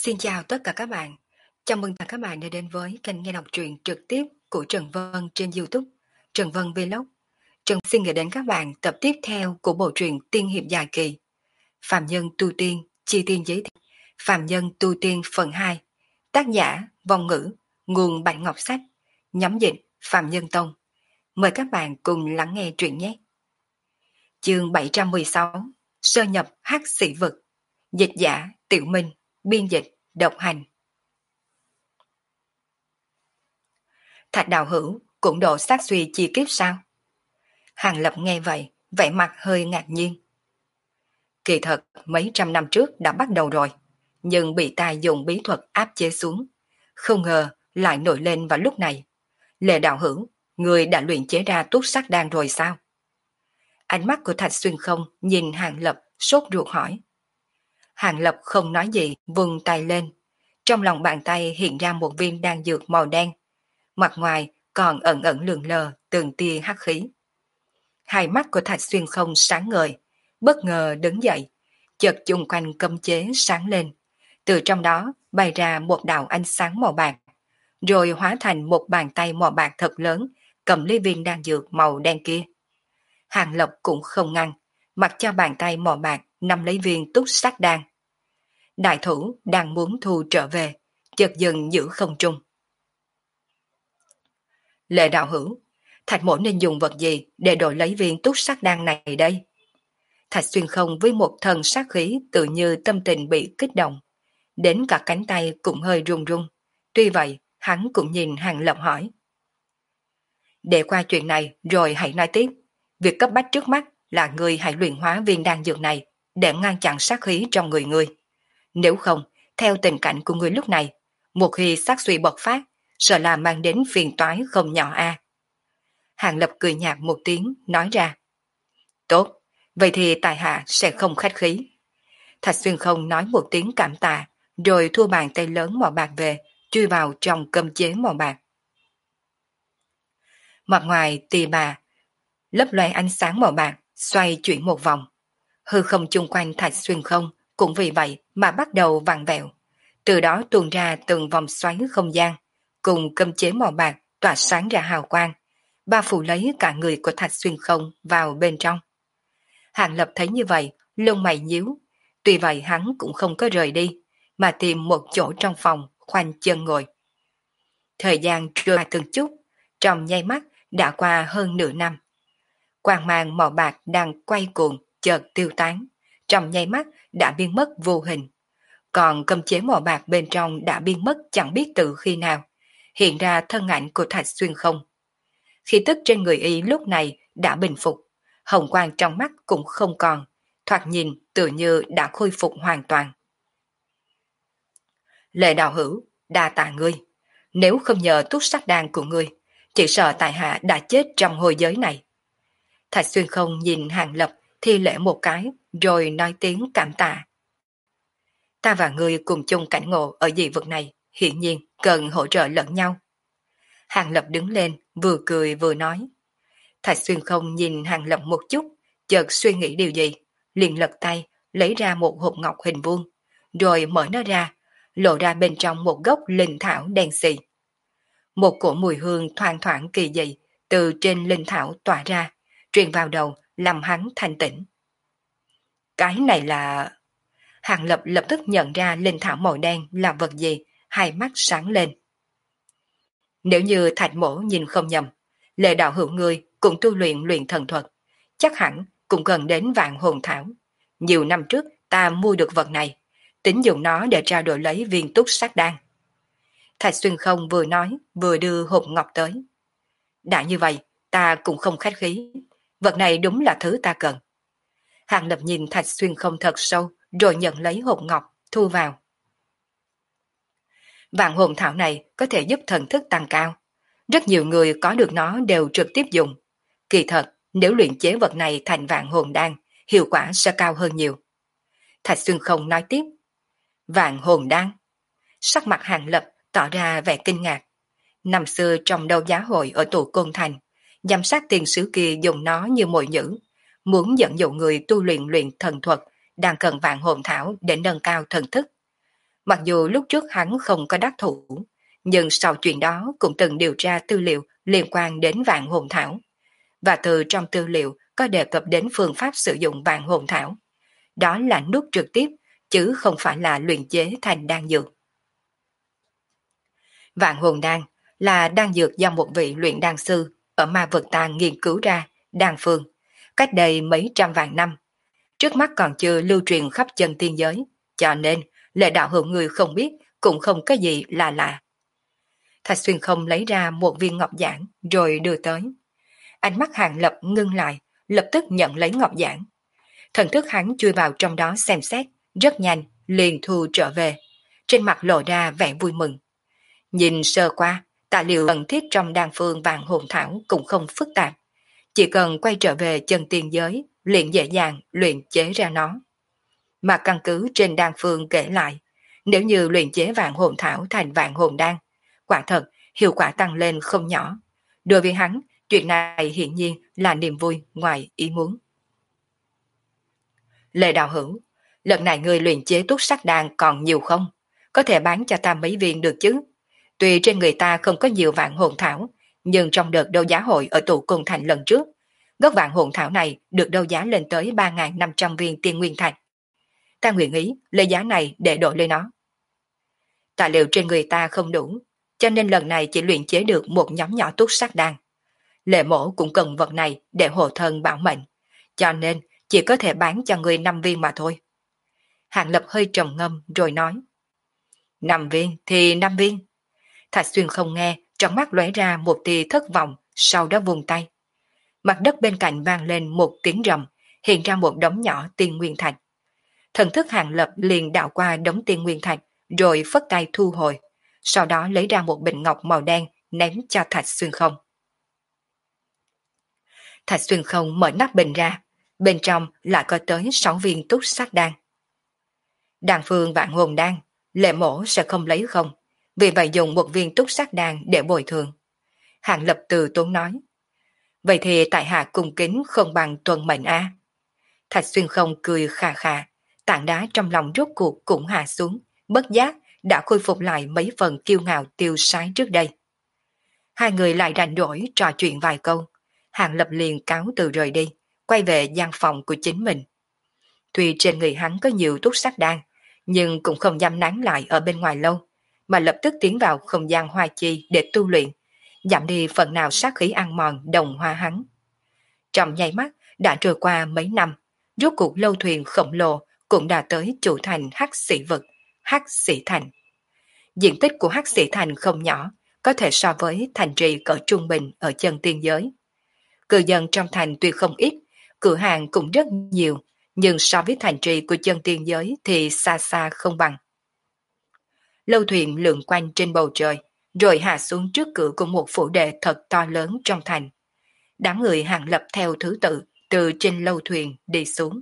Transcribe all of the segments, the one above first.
Xin chào tất cả các bạn. Chào mừng tất cả các bạn đã đến với kênh nghe đọc truyện trực tiếp của Trần Vân trên YouTube, Trần Vân Vlog. Trần xin gửi đến các bạn tập tiếp theo của bộ truyện tiên hiệp dài kỳ Phạm Nhân Tu Tiên, chi tiên giới thiệu Phạm Nhân Tu Tiên phần 2. Tác giả Vong Ngữ, nguồn Bạch Ngọc Sách, nhóm dịch Phạm Nhân Tông. Mời các bạn cùng lắng nghe truyện nhé. Chương 716, Sơ nhập hắc sĩ vực. Dịch giả Tiểu Minh, biên dịch Độc Hành. Thạch Đạo Hữu cũng độ sát suy chi kiếp sao? Hàng Lập nghe vậy, vẻ mặt hơi ngạc nhiên. Kỳ thật, mấy trăm năm trước đã bắt đầu rồi, nhưng bị ta dùng bí thuật áp chế xuống. Không ngờ lại nổi lên vào lúc này. Lệ Đạo Hữu, người đã luyện chế ra túc sắc đan rồi sao? Ánh mắt của Thạch Xuyên Không nhìn Hàng Lập sốt ruột hỏi. Hàng Lập không nói gì, vung tay lên. Trong lòng bàn tay hiện ra một viên đan dược màu đen. Mặt ngoài còn ẩn ẩn lượn lờ từng tia hắc khí. Hai mắt của Thạch Xuyên Không sáng ngời, bất ngờ đứng dậy, chợt chung quanh cấm chế sáng lên. Từ trong đó bay ra một đạo ánh sáng màu bạc, rồi hóa thành một bàn tay màu bạc thật lớn, cầm lấy viên đan dược màu đen kia. Hàng Lập cũng không ngăn, mặc cho bàn tay màu bạc nắm lấy viên túc sắc đan. Đại thủ đang muốn thu trở về, chợt dừng giữ không trung. Lệ Đạo Hữu, Thạch mỗ nên dùng vật gì để đổi lấy viên túc sắc đan này đây? Thạch Xuyên Không với một thần sát khí tự như tâm tình bị kích động. Đến cả cánh tay cũng hơi run run. Tuy vậy, hắn cũng nhìn Hàng Lập hỏi. Để qua chuyện này rồi hãy nói tiếp. Việc cấp bách trước mắt là người hãy luyện hóa viên đan dược này để ngăn chặn sát khí trong người ngươi. Nếu không, theo tình cảnh của ngươi lúc này, một khi sát suy bộc phát, sợ là mang đến phiền toái không nhỏ a. Hàng Lập cười nhạt một tiếng, nói ra. Tốt, vậy thì tài hạ sẽ không khách khí. Thạch Xuyên Không nói một tiếng cảm tạ, rồi thua bàn tay lớn màu bạc về, chui vào trong cơm chế màu bạc. Mặt ngoài tì bà, lấp loe ánh sáng màu bạc, xoay chuyển một vòng. Hư không chung quanh Thạch Xuyên Không cũng vì vậy mà bắt đầu vặn vẹo. Từ đó tuôn ra từng vòng xoáy không gian, cùng cơm chế màu bạc tỏa sáng ra hào quang, bao phủ lấy cả người của Thạch Xuyên Không vào bên trong. Hàng Lập thấy như vậy, lông mày nhíu, tuy vậy hắn cũng không có rời đi, mà tìm một chỗ trong phòng, khoanh chân ngồi. Thời gian trôi qua từng chút, trong nháy mắt đã qua hơn nửa năm. Quang mang màu bạc đang quay cuồng, chợt tiêu tán, trong nháy mắt đã biến mất vô hình. Còn cơm chế màu bạc bên trong đã biến mất chẳng biết từ khi nào, hiện ra thân ảnh của Thạch Xuyên Không. Khí tức trên người y lúc này đã bình phục, hồng quang trong mắt cũng không còn, thoạt nhìn tự như đã khôi phục hoàn toàn. Lệ Đạo Hữu, đa tạ ngươi, nếu không nhờ túc sắc đan của ngươi, chỉ sợ tại hạ đã chết trong hồi giới này. Thạch Xuyên Không nhìn Hàng Lập thi lễ một cái, rồi nói tiếng cảm tạ. Ta và ngươi cùng chung cảnh ngộ ở dị vực này, hiển nhiên cần hỗ trợ lẫn nhau. Hàng Lập đứng lên, vừa cười vừa nói. Thạch Xuyên Không nhìn Hàng Lập một chút, chợt suy nghĩ điều gì, liền lật tay, lấy ra một hộp ngọc hình vuông, rồi mở nó ra, lộ ra bên trong một gốc linh thảo đen xì. Một cổ mùi hương thoang thoảng kỳ dị từ trên linh thảo tỏa ra, truyền vào đầu, làm hắn thanh tỉnh. Cái này là... Hàng Lập lập tức nhận ra linh thảo màu đen là vật gì, hai mắt sáng lên. Nếu như Thạch mỗ nhìn không nhầm, Lệ Đạo Hữu ngươi cũng tu luyện thần thuật, chắc hẳn cũng cần đến vạn hồn thảo. Nhiều năm trước ta mua được vật này, tính dùng nó để trao đổi lấy viên túc sắc đan. Thạch Xuyên Không vừa nói vừa đưa hộp ngọc tới. Đã như vậy, ta cũng không khách khí, vật này đúng là thứ ta cần. Hàng Lập nhìn Thạch Xuyên Không thật sâu, rồi nhận lấy hộp ngọc, thu vào. Vạn hồn thảo này có thể giúp thần thức tăng cao. Rất nhiều người có được nó đều trực tiếp dùng. Kỳ thật, nếu luyện chế vật này thành vạn hồn đan, hiệu quả sẽ cao hơn nhiều. Thạch Xuyên Không nói tiếp. Vạn hồn đan. Sắc mặt Hàng Lập tỏ ra vẻ kinh ngạc. Năm xưa trong đấu giá hội ở tụ Côn Thành, giám sát tiền sứ kia dùng nó như mồi nhữ, muốn dẫn dụ người tu luyện thần thuật đang cần vạn hồn thảo để nâng cao thần thức. Mặc dù lúc trước hắn không có đắc thủ, nhưng sau chuyện đó cũng từng điều tra tư liệu liên quan đến vạn hồn thảo. Và từ trong tư liệu có đề cập đến phương pháp sử dụng vạn hồn thảo. Đó là nuốt trực tiếp, chứ không phải là luyện chế thành đan dược. Vạn hồn đan là đan dược do một vị luyện đan sư ở ma vực ta nghiên cứu ra, đan phương, cách đây mấy trăm vạn năm. Trước mắt còn chưa lưu truyền khắp chân tiên giới, cho nên Lệ đạo hữu người không biết cũng không có gì là lạ. Thạch Xuyên không lấy ra một viên ngọc giản rồi đưa tới. Ánh mắt Hàng Lập ngưng lại, lập tức nhận lấy ngọc giản. Thần thức hắn chui vào trong đó xem xét, rất nhanh, liền thu trở về. Trên mặt lộ ra vẻ vui mừng. Nhìn sơ qua, tài liệu cần thiết trong đan phương vạn hồn thảo cũng không phức tạp. Chỉ cần quay trở về chân tiên giới, liền dễ dàng luyện chế ra nó. Mà căn cứ trên đan phương kể lại, nếu như luyện chế vạn hồn thảo thành vạn hồn đan, quả thật hiệu quả tăng lên không nhỏ. Đối với hắn, chuyện này hiển nhiên là niềm vui ngoài ý muốn. Lệ đạo hữu, lần này người luyện chế túc sắc đan còn nhiều không? Có thể bán cho ta mấy viên được chứ? Tuy trên người ta không có nhiều vạn hồn thảo, nhưng trong đợt đấu giá hội ở tụ cung thành lần trước, gốc vạn hồn thảo này được đấu giá lên tới 3.500 viên tiên nguyên thạch. Ta nguyện ý lấy giá này để đổi lên nó. Tài liệu trên người ta không đủ, cho nên lần này chỉ luyện chế được một nhóm nhỏ túc sắc đan. Lệ mổ cũng cần vật này để hộ thân bảo mệnh, cho nên chỉ có thể bán cho người 5 viên mà thôi. Hàng Lập hơi trầm ngâm rồi nói. 5 viên thì 5 viên. Thạch Xuyên không nghe, trong mắt lóe ra một tia thất vọng, sau đó vùng tay. Mặt đất bên cạnh vang lên một tiếng rầm, hiện ra một đống nhỏ tiên nguyên thạch. Thần thức Hàng Lập liền đạo qua đống tiên nguyên thạch, rồi phất tay thu hồi, sau đó lấy ra một bình ngọc màu đen ném cho Thạch Xuyên không. Thạch Xuyên không mở nắp bình ra, bên trong lại có tới 6 viên túc sắc đan. Đan phương vạn hồn đan, Lệ mổ sẽ không lấy không, vì vậy dùng một viên túc sắc đan để bồi thường. Hàng Lập từ tốn nói. Vậy thì tại hạ cung kính không bằng tuân mệnh a. Thạch Xuyên không cười khà khà, tảng đá trong lòng rốt cuộc cũng hạ xuống, bất giác đã khôi phục lại mấy phần kiêu ngạo tiêu sái trước đây. Hai người lại rảnh rỗi trò chuyện vài câu, Hàng Lập liền cáo từ rời đi, quay về gian phòng của chính mình. Tuy trên người hắn có nhiều túc sắc đan, nhưng cũng không dám nán lại ở bên ngoài lâu, mà lập tức tiến vào không gian hoa chi để tu luyện, giảm đi phần nào sát khí ăn mòn đồng hoa hắn. Trong nháy mắt đã trôi qua mấy năm, rốt cuộc lâu thuyền khổng lồ cũng đã tới chủ thành Hắc Sĩ Vực, Hắc Sĩ Thành. Diện tích của Hắc Sĩ Thành không nhỏ, có thể so với thành trì cỡ trung bình ở chân tiên giới. Cư dân trong thành tuy không ít, cửa hàng cũng rất nhiều, nhưng so với thành trì của chân tiên giới thì xa xa không bằng. Lâu thuyền lượn quanh trên bầu trời, rồi hạ xuống trước cửa của một phủ đệ thật to lớn trong thành. Đám người Hàng Lập theo thứ tự từ trên lâu thuyền đi xuống.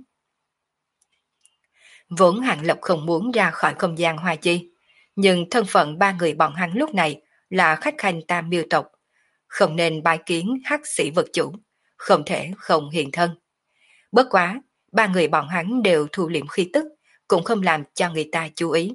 Vốn Hàng Lập không muốn ra khỏi không gian hoa chi, nhưng thân phận ba người bọn hắn lúc này là khách khanh Tam Miêu tộc, không nên bái kiến Hắc Sĩ Vực chủ, không thể không hiện thân. Bất quá, ba người bọn hắn đều thu liễm khí tức, cũng không làm cho người ta chú ý.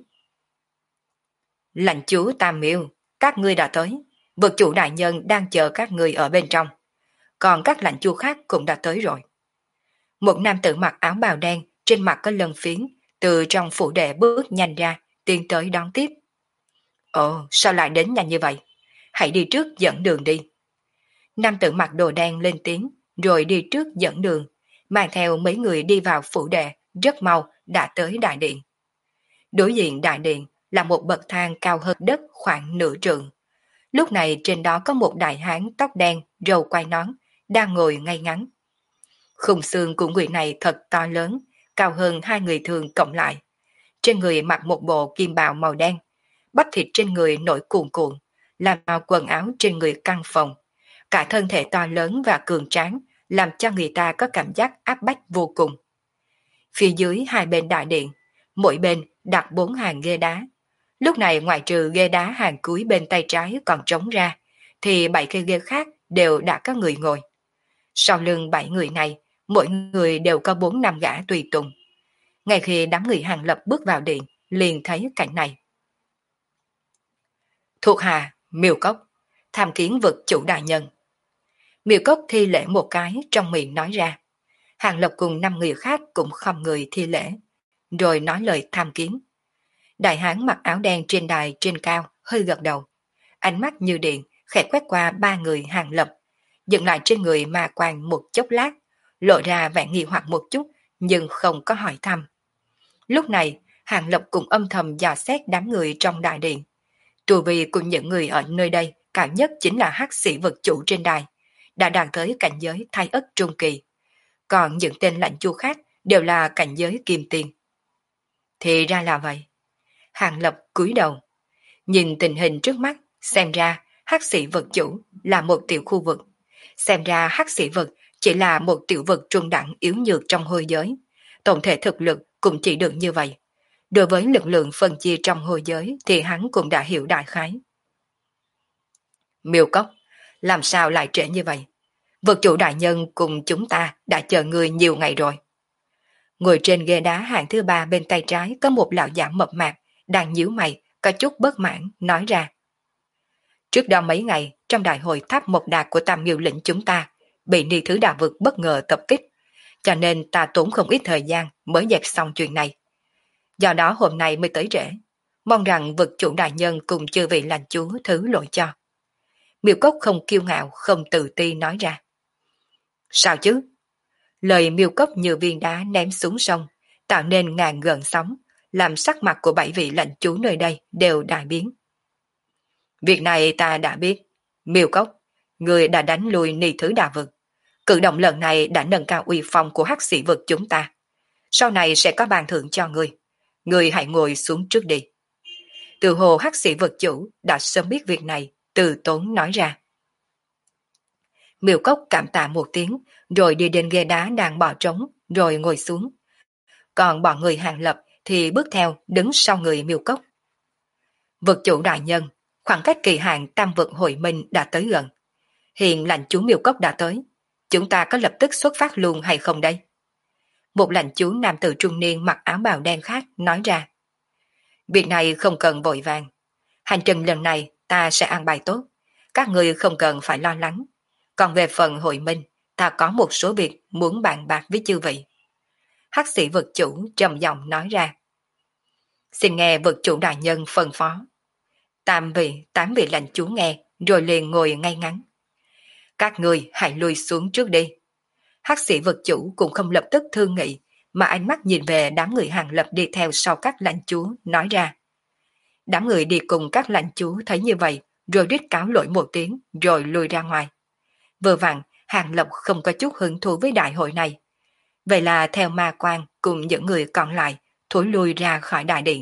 Lãnh chúa Tam Miêu, các ngươi đã tới, vực chủ đại nhân đang chờ các ngươi ở bên trong, còn các lãnh chúa khác cũng đã tới rồi. Một nam tử mặc áo bào đen, trên mặt có lân phiến, từ trong phủ đệ bước nhanh ra, tiến tới đón tiếp. Ồ, sao lại đến nhanh như vậy? Hãy đi trước dẫn đường đi. Nam tử mặc đồ đen lên tiếng, rồi đi trước dẫn đường, mang theo mấy người đi vào phủ đệ, rất mau đã tới đại điện. Đối diện đại điện là một bậc thang cao hơn đất khoảng nửa trượng. Lúc này trên đó có một đại hán tóc đen, râu quai nón, đang ngồi ngay ngắn. Khung xương của người này thật to lớn, cao hơn hai người thường cộng lại. Trên người mặc một bộ kim bào màu đen, bắp thịt trên người nổi cuồn cuộn, làm màu quần áo trên người căng phồng. Cả thân thể to lớn và cường tráng, làm cho người ta có cảm giác áp bách vô cùng. Phía dưới hai bên đại điện, mỗi bên đặt 4 hàng ghế đá. Lúc này ngoại trừ ghế đá hàng cuối bên tay trái còn trống ra, thì 7 cái ghế khác đều đã có người ngồi. Sau lưng 7 người này, mỗi người đều có 4 năm gã tùy tùng. Ngay khi đám người Hàng Lập bước vào điện, liền thấy cảnh này. Thuộc hạ, Miêu Cốc, tham kiến vực chủ đại nhân. Miêu Cốc thi lễ một cái trong miệng nói ra. Hàng Lập cùng 5 người khác cũng không người thi lễ, rồi nói lời tham kiến. Đại hán mặc áo đen trên đài trên cao, hơi gật đầu. Ánh mắt như điện, khẽ quét qua 3 người Hàng Lập, dừng lại trên người ma quan một chốc lát, lộ ra vẻ nghi hoặc một chút, nhưng không có hỏi thăm. Lúc này, Hàng Lập cũng âm thầm dò xét đám người trong đại điện. Tu vi của những người ở nơi đây cao nhất chính là hắc sĩ vực chủ trên đài, đã đạt tới cảnh giới thái ất trung kỳ. Còn những tên lãnh chúa khác đều là cảnh giới kim tiền. Thì ra là vậy. Hàng Lập cúi đầu, nhìn tình hình trước mắt, xem ra hắc sĩ vực chủ là một tiểu khu vực. Xem ra hắc sĩ vực chỉ là một tiểu vực trung đẳng yếu nhược trong hôi giới. Tổng thể thực lực cũng chỉ được như vậy. Đối với lực lượng phân chia trong hôi giới thì hắn cũng đã hiểu đại khái. Miêu Cốc, làm sao lại trễ như vậy? Vực chủ đại nhân cùng chúng ta đã chờ người nhiều ngày rồi. Ngồi trên ghế đá hàng thứ 3 bên tay trái có một lão giả mập mạp, đang nhíu mày, có chút bất mãn, nói ra. Trước đó mấy ngày, trong đại hội tháp Mộc Đà của Tam Nghiêu lĩnh chúng ta, bị Ni Thứ Đà Vực bất ngờ tập kích, cho nên ta tốn không ít thời gian mới dẹp xong chuyện này. Do đó hôm nay mới tới trễ, mong rằng vực chủ đại nhân cùng chư vị lãnh chúa thứ lỗi cho. Miêu Cốc không kiêu ngạo, không tự ti nói ra. Sao chứ? Lời Miêu Cốc như viên đá ném xuống sông, tạo nên ngàn gợn sóng, làm sắc mặt của 7 vị lãnh chúa nơi đây đều đại biến. Việc này ta đã biết. Miêu Cốc, người đã đánh lui Ni Thứ Đà Vực. Cử động lần này đã nâng cao uy phong của hắc sĩ vực chúng ta. Sau này sẽ có bàn thưởng cho người. Người hãy ngồi xuống trước đi. Từ hồ hắc sĩ vực chủ đã sớm biết việc này, từ tốn nói ra. Miêu Cốc cảm tạ một tiếng, rồi đi đến ghế đá đang bỏ trống, rồi ngồi xuống. Còn bọn người Hàng Lập thì bước theo đứng sau người Miêu Cốc. Vực chủ đại nhân, khoảng cách kỳ hạn tam vực hội minh đã tới gần. Hiện lãnh chúa Miêu Cốc đã tới. Chúng ta có lập tức xuất phát luôn hay không đây? Một lãnh chúa nam tử trung niên mặc áo bào đen khác nói ra. Việc này không cần vội vàng. Hành trình lần này ta sẽ an bài tốt. Các người không cần phải lo lắng. Còn về phần hội minh, ta có một số việc muốn bàn bạc với chư vị. Hắc sĩ vực chủ trầm giọng nói ra. Xin nghe vực chủ đại nhân phân phó. 8 vị lãnh chúa nghe, rồi liền ngồi ngay ngắn. Các người hãy lùi xuống trước đi. Hắc sĩ vực chủ cũng không lập tức thương nghị, mà ánh mắt nhìn về đám người Hàng Lập đi theo sau các lãnh chúa, nói ra. Đám người đi cùng các lãnh chúa thấy như vậy, rồi rít cáo lỗi một tiếng, rồi lùi ra ngoài. Vừa vặn, Hàng Lập không có chút hứng thú với đại hội này. Vậy là theo ma quan cùng những người còn lại, thối lui ra khỏi đại điện.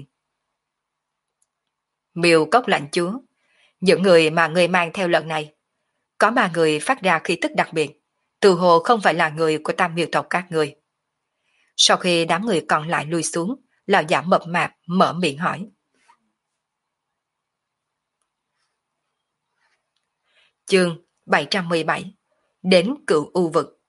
Miêu Cốc lãnh chúa, những người mà người mang theo lần này, có 3 người phát ra khí tức đặc biệt, từ hồ không phải là người của Tam Miêu tộc các người. Sau khi đám người còn lại lui xuống, lão giả mập mạp mở miệng hỏi. Chương 717 Đến Cựu U Vực.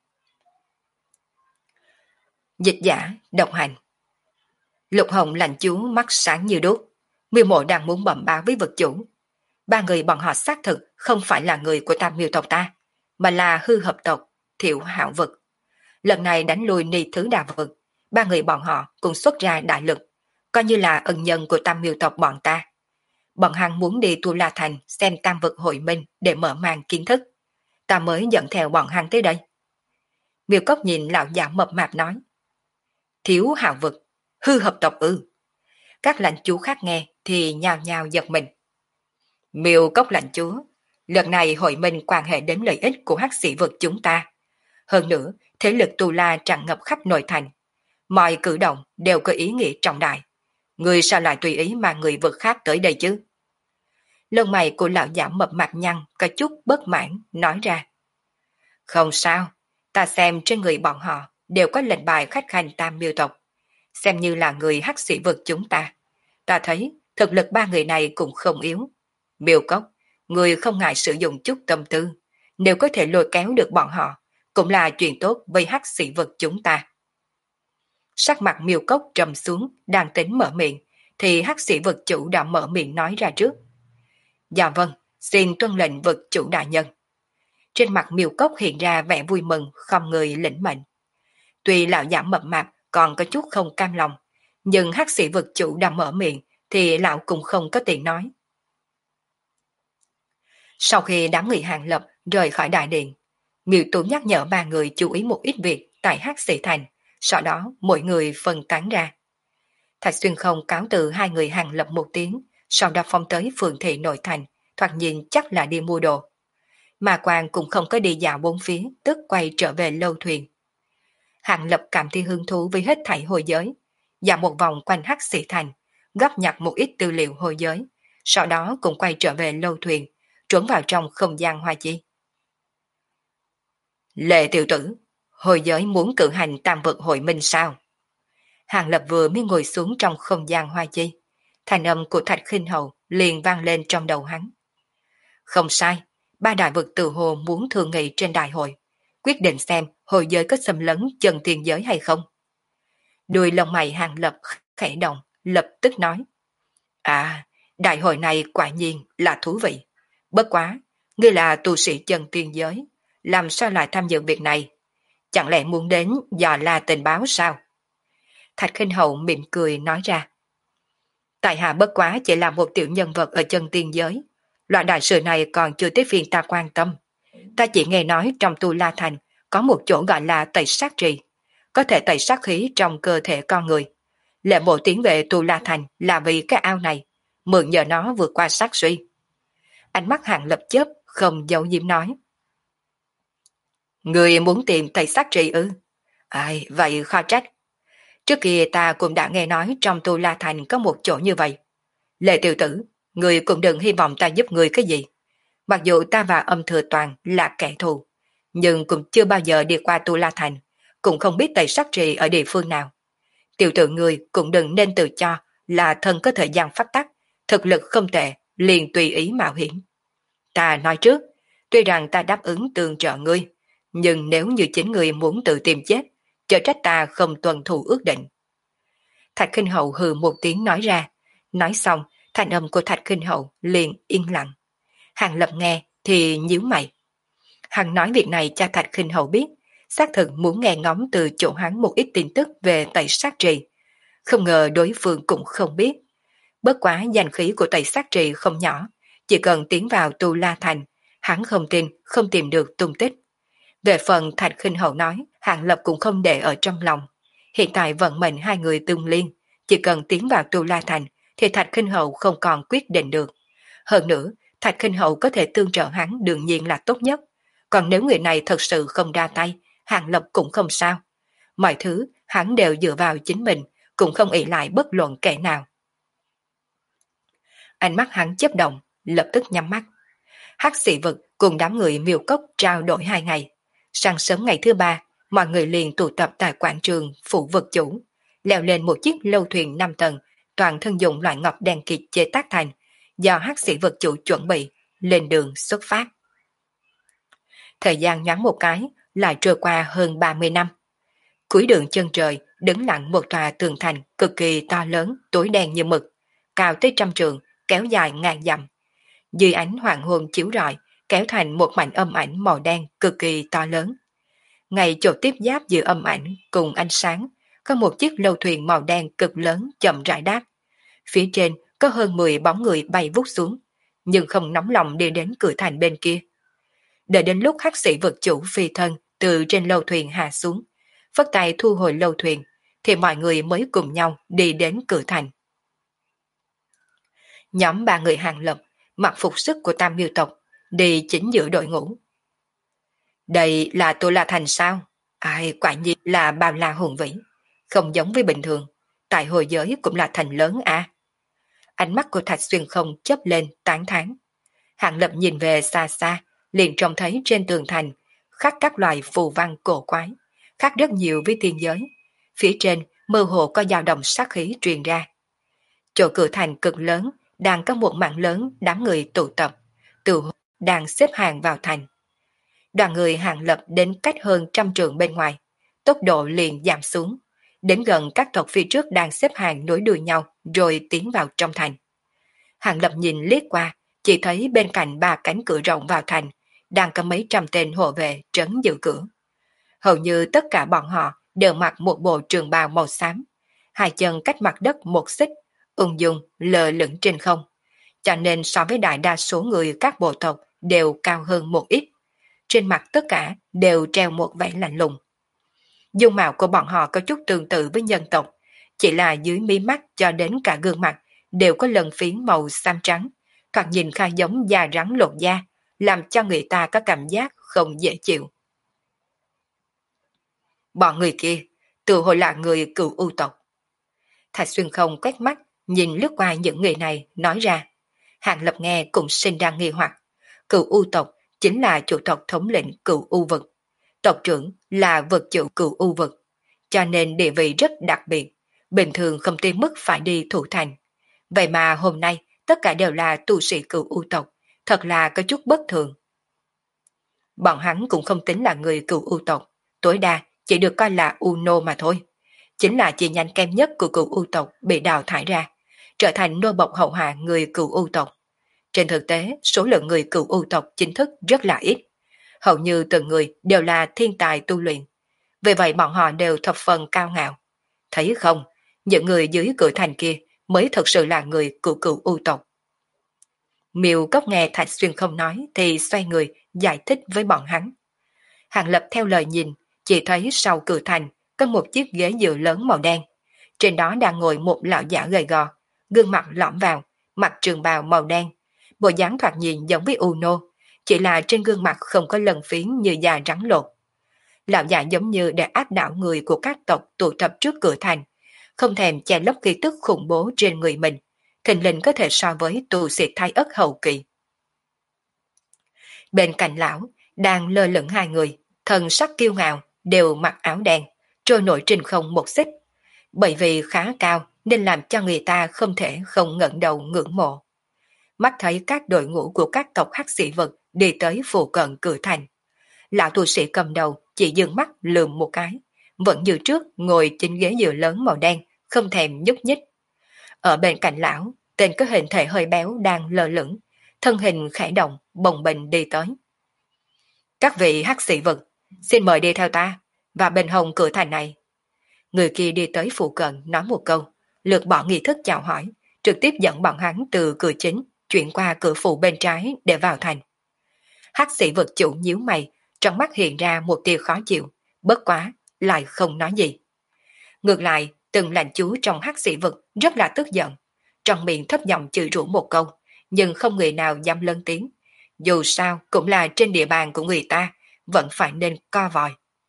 Dịch giả, độc hành. Lục Hồng lãnh chúa mắt sáng như đuốc. Miêu Mộ đang muốn bẩm báo với vực chủ. 3 người bọn họ xác thực không phải là người của Tam Miêu tộc ta, mà là hư hợp tộc, Thiệu Hạo vực. Lần này đánh lui Ni Thứ Đà vực, 3 người bọn họ cùng xuất ra đại lực, coi như là ân nhân của Tam Miêu tộc bọn ta. Bọn hắn muốn đi Tu La Thành xem Tam vực hội minh để mở mang kiến thức. Ta mới dẫn theo bọn hắn tới đây. Miêu Cốc nhìn lão giả mập mạp nói. Thiếu Hạo vực, hư hợp tộc ư? Các lãnh chúa khác nghe thì nhào nhào giật mình. Miêu Cốc lãnh chúa, lần này hội minh quan hệ đến lợi ích của hắc sĩ vực chúng ta. Hơn nữa, thế lực Tu La tràn ngập khắp nội thành. Mọi cử động đều có ý nghĩa trọng đại. Người sao lại tùy ý mà người vực khác tới đây chứ? Lông mày của lão giả mập mạp nhăn có chút bất mãn, nói ra. Không sao, ta xem trên người bọn họ đều có lệnh bài khách khanh Tam Miêu tộc. Xem như là người hắc sĩ vực chúng ta. Ta thấy thực lực 3 người này cũng không yếu. Miêu Cốc, người không ngại sử dụng chút tâm tư. Nếu có thể lôi kéo được bọn họ, cũng là chuyện tốt với hắc sĩ vực chúng ta. Sắc mặt Miêu Cốc trầm xuống, đang tính mở miệng, thì hắc sĩ vực chủ đã mở miệng nói ra trước. Dạ vâng, xin tuân lệnh vực chủ đại nhân. Trên mặt Miêu Cốc hiện ra vẻ vui mừng, không người lĩnh mệnh. Tuy lão giả mập mạp còn có chút không cam lòng, nhưng hắc sĩ vực chủ đã mở miệng thì lão cũng không có tiện nói. Sau khi đám người Hàng Lập rời khỏi đại điện, Miêu Tú nhắc nhở ba người chú ý một ít việc tại hắc sĩ thành, sau đó mỗi người phân tán ra. Thạch Xuyên Không cáo từ hai người Hàng Lập một tiếng, sau đó phong tới phường thị nội thành, thoạt nhìn chắc là đi mua đồ. Mà Quang cũng không có đi dạo bốn phía, tức quay trở về lâu thuyền. Hàng Lập cảm thấy hứng thú với hết thảy hồi giới, dạo một vòng quanh hắc sĩ thành, góp nhặt một ít tư liệu hồi giới, sau đó cũng quay trở về lâu thuyền, trốn vào trong không gian hoa chi. Lệ tiểu tử, hồi giới muốn cử hành tam vực hội minh sao? Hàng Lập vừa mới ngồi xuống trong không gian hoa chi, thanh âm của Thạch Khinh Hầu liền vang lên trong đầu hắn. Không sai, ba đại vực tự hồ muốn thương nghị trên đại hội, quyết định xem hồi giới có xâm lấn chân tiên giới hay không. Đuôi lông mày Hàng Lập khẽ động, lập tức nói. À, đại hội này quả nhiên là thú vị. Bất quá, ngươi là tu sĩ chân tiên giới, làm sao lại tham dự việc này? Chẳng lẽ muốn đến dò la tình báo sao? Thạch Khinh Hậu mỉm cười nói ra. Tại hạ bất quá chỉ là một tiểu nhân vật ở chân tiên giới. Loại đại sự này còn chưa tới phiên ta quan tâm. Ta chỉ nghe nói trong Tu La Thành có một chỗ gọi là tẩy sát trì, có thể tẩy sát khí trong cơ thể con người. Lệ bộ tiến về Tu La Thành là vì cái ao này, mượn nhờ nó vượt qua sát suy. Ánh mắt Hàng Lập chớp, không giấu diếm nói. Người muốn tìm tẩy sát trì ư? Ai, vậy khó trách. Trước kia ta cũng đã nghe nói trong Tu La Thành có một chỗ như vậy. Lệ tiểu tử, người cũng đừng hy vọng ta giúp người cái gì. Mặc dù ta và Âm Thừa Toàn là kẻ thù, nhưng cũng chưa bao giờ đi qua Tu La Thành, cũng không biết tẩy sát trì ở địa phương nào. Tiểu tử người cũng đừng nên tự cho là thân có thời gian phát tắc, thực lực không tệ, liền tùy ý mạo hiểm. Ta nói trước, tuy rằng ta đáp ứng tương trợ ngươi, nhưng nếu như chính ngươi muốn tự tìm chết, chớ trách ta không tuân thủ ước định. Thạch Khinh Hậu hừ một tiếng nói ra, nói xong, thanh âm của Thạch Khinh Hậu liền yên lặng. Hàng Lập nghe thì nhíu mày. Hắn nói việc này cho Thạch Khinh Hậu biết, xác thực muốn nghe ngóng từ chỗ hắn một ít tin tức về tẩy sát trì. Không ngờ đối phương cũng không biết. Bất quá danh khí của tẩy sát trì không nhỏ, chỉ cần tiến vào Tu La Thành, hắn không tin, không tìm được tung tích. Về phần Thạch Khinh Hậu nói, Hàng Lập cũng không để ở trong lòng. Hiện tại vận mệnh hai người tương liên, chỉ cần tiến vào Tu La Thành thì Thạch Khinh Hậu không còn quyết định được. Hơn nữa, Thạch Khinh Hậu có thể tương trợ hắn đương nhiên là tốt nhất. Còn nếu người này thật sự không ra tay, Hàng Lập cũng không sao. Mọi thứ hắn đều dựa vào chính mình, cũng không ỷ lại bất luận kẻ nào. Ánh mắt hắn chớp động, lập tức nhắm mắt. Hắc sĩ vực cùng đám người Miêu Cốc trao đổi 2 ngày. Sáng sớm ngày thứ 3, mọi người liền tụ tập tại quảng trường phủ vực chủ, leo lên một chiếc lâu thuyền 5 tầng, toàn thân dùng loại ngọc đen kịt chế tác thành, do hắc sĩ vực chủ chuẩn bị, lên đường xuất phát. Thời gian nhoáng một cái, lại trôi qua hơn 30 năm. Cuối đường chân trời, đứng lặng một tòa tường thành cực kỳ to lớn, tối đen như mực, cao tới 100 trượng, kéo dài ngàn dặm. Dưới ánh hoàng hôn chiếu rọi, kéo thành một mảnh âm ảnh màu đen cực kỳ to lớn. Ngay chỗ tiếp giáp giữa âm ảnh cùng ánh sáng, có một chiếc lâu thuyền màu đen cực lớn chậm rãi đáp. Phía trên có hơn 10 bóng người bay vút xuống, nhưng không nóng lòng đi đến cửa thành bên kia. Đợi đến lúc hắc sĩ vực chủ phi thân từ trên lâu thuyền hạ xuống, phất tay thu hồi lâu thuyền, thì mọi người mới cùng nhau đi đến cửa thành. Nhóm 3 người Hàng Lập mặc phục sức của Tam Miêu tộc, đi chính giữa đội ngũ. Đây là Tu La Thành sao? Ai, quả nhiên là bao la hùng vĩ, không giống với bình thường, tại hồi giới cũng là thành lớn à. Ánh mắt của Thạch Xuyên Không chớp lên tán thán. Hàng Lập nhìn về xa xa, liền trông thấy trên tường thành khắc các loài phù văn cổ quái, khác rất nhiều với tiên giới. Phía trên mơ hồ có dao động sát khí truyền ra. Chỗ cửa thành cực lớn, đang có một mảng lớn đám người tụ tập, từ đang xếp hàng vào thành. Đoàn người Hàng Lập đến cách hơn 100 trượng bên ngoài, tốc độ liền giảm xuống, đến gần các tộc phía trước đang xếp hàng nối đuôi nhau rồi tiến vào trong thành. Hàng Lập nhìn liếc qua, chỉ thấy bên cạnh ba cánh cửa rộng vào thành, đang có mấy trăm tên hộ vệ trấn giữ cửa. Hầu như tất cả bọn họ đều mặc một bộ trường bào màu xám, hai chân cách mặt đất một xích, ung dung lơ lửng trên không, cho nên so với đại đa số người các bộ tộc đều cao hơn một ít. Trên mặt tất cả đều treo một vẻ lạnh lùng. Dung mạo của bọn họ có chút tương tự với nhân tộc, chỉ là dưới mí mắt cho đến cả gương mặt đều có lần phiến màu xám trắng, thoạt nhìn khá giống da rắn lột da, làm cho người ta có cảm giác không dễ chịu. Bọn người kia, tự hồ là người cựu u tộc. Thạch Xuyên không quét mắt, nhìn lướt qua những người này, nói ra. Hàng Lập nghe cũng sinh ra nghi hoặc. Cựu u tộc chính là chủ tộc thống lĩnh cựu u vực. Tộc trưởng là vực chủ cựu u vực, cho nên địa vị rất đặc biệt, bình thường không tới mức phải đi thủ thành. Vậy mà hôm nay tất cả đều là tu sĩ cựu u tộc, thật là có chút bất thường. Bọn hắn cũng không tính là người cựu u tộc, tối đa chỉ được coi là u nô mà thôi. Chính là chi nhánh kém nhất của cựu u tộc bị đào thải ra, trở thành nô bộc hậu hạ người cựu u tộc. Trên thực tế, số lượng người cựu u tộc chính thức rất là ít. Hầu như từng người đều là thiên tài tu luyện. Vì vậy bọn họ đều thập phần cao ngạo. Thấy không, những người dưới cửa thành kia mới thực sự là người của cựu u tộc. Miêu Cốc nghe Thạch Xuyên không nói thì xoay người giải thích với bọn hắn. Hàng Lập theo lời nhìn, chỉ thấy sau cửa thành có một chiếc ghế dựa lớn màu đen. Trên đó đang ngồi một lão giả gầy gò, gương mặt lõm vào, mặc trường bào màu đen. Bộ dáng thoạt nhìn giống với Uno, chỉ là trên gương mặt không có lần phiến như da rắn lột. Lão giả giống như để áp đảo người của các tộc tụ tập trước cửa thành, không thèm che lấp khí tức khủng bố trên người mình, thình lình có thể so với tu sĩ thái ất hậu kỳ. Bên cạnh lão, đang lơ lửng hai người, thần sắc kiêu ngạo, đều mặc áo đen, trôi nổi trên không một xích. Bởi vì khá cao nên làm cho người ta không thể không ngẩng đầu ngưỡng mộ. Mắt thấy các đội ngũ của các tộc hắc sĩ vật đi tới phụ cận cửa thành. Lão tu sĩ cầm đầu chỉ dừng mắt lườm một cái, vẫn như trước ngồi trên ghế dựa lớn màu đen, không thèm nhúc nhích. Ở bên cạnh lão, tên có hình thể hơi béo đang lơ lửng, thân hình khẽ động, bồng bềnh đi tới. Các vị hắc sĩ vật, xin mời đi theo ta, và bên hông cửa thành này. Người kia đi tới phụ cận nói một câu, lượt bỏ nghi thức chào hỏi, trực tiếp dẫn bọn hắn từ cửa chính chuyển qua cửa phụ bên trái để vào thành. Hắc sĩ vật chủ nhíu mày, trong mắt hiện ra một tia khó chịu, bất quá, lại không nói gì. Ngược lại, từng lãnh chú trong hắc sĩ vật rất là tức giận, trong miệng thấp giọng chửi rủa một câu, nhưng không người nào dám lớn tiếng. Dù sao cũng là trên địa bàn của người ta, vẫn phải nên co vòi.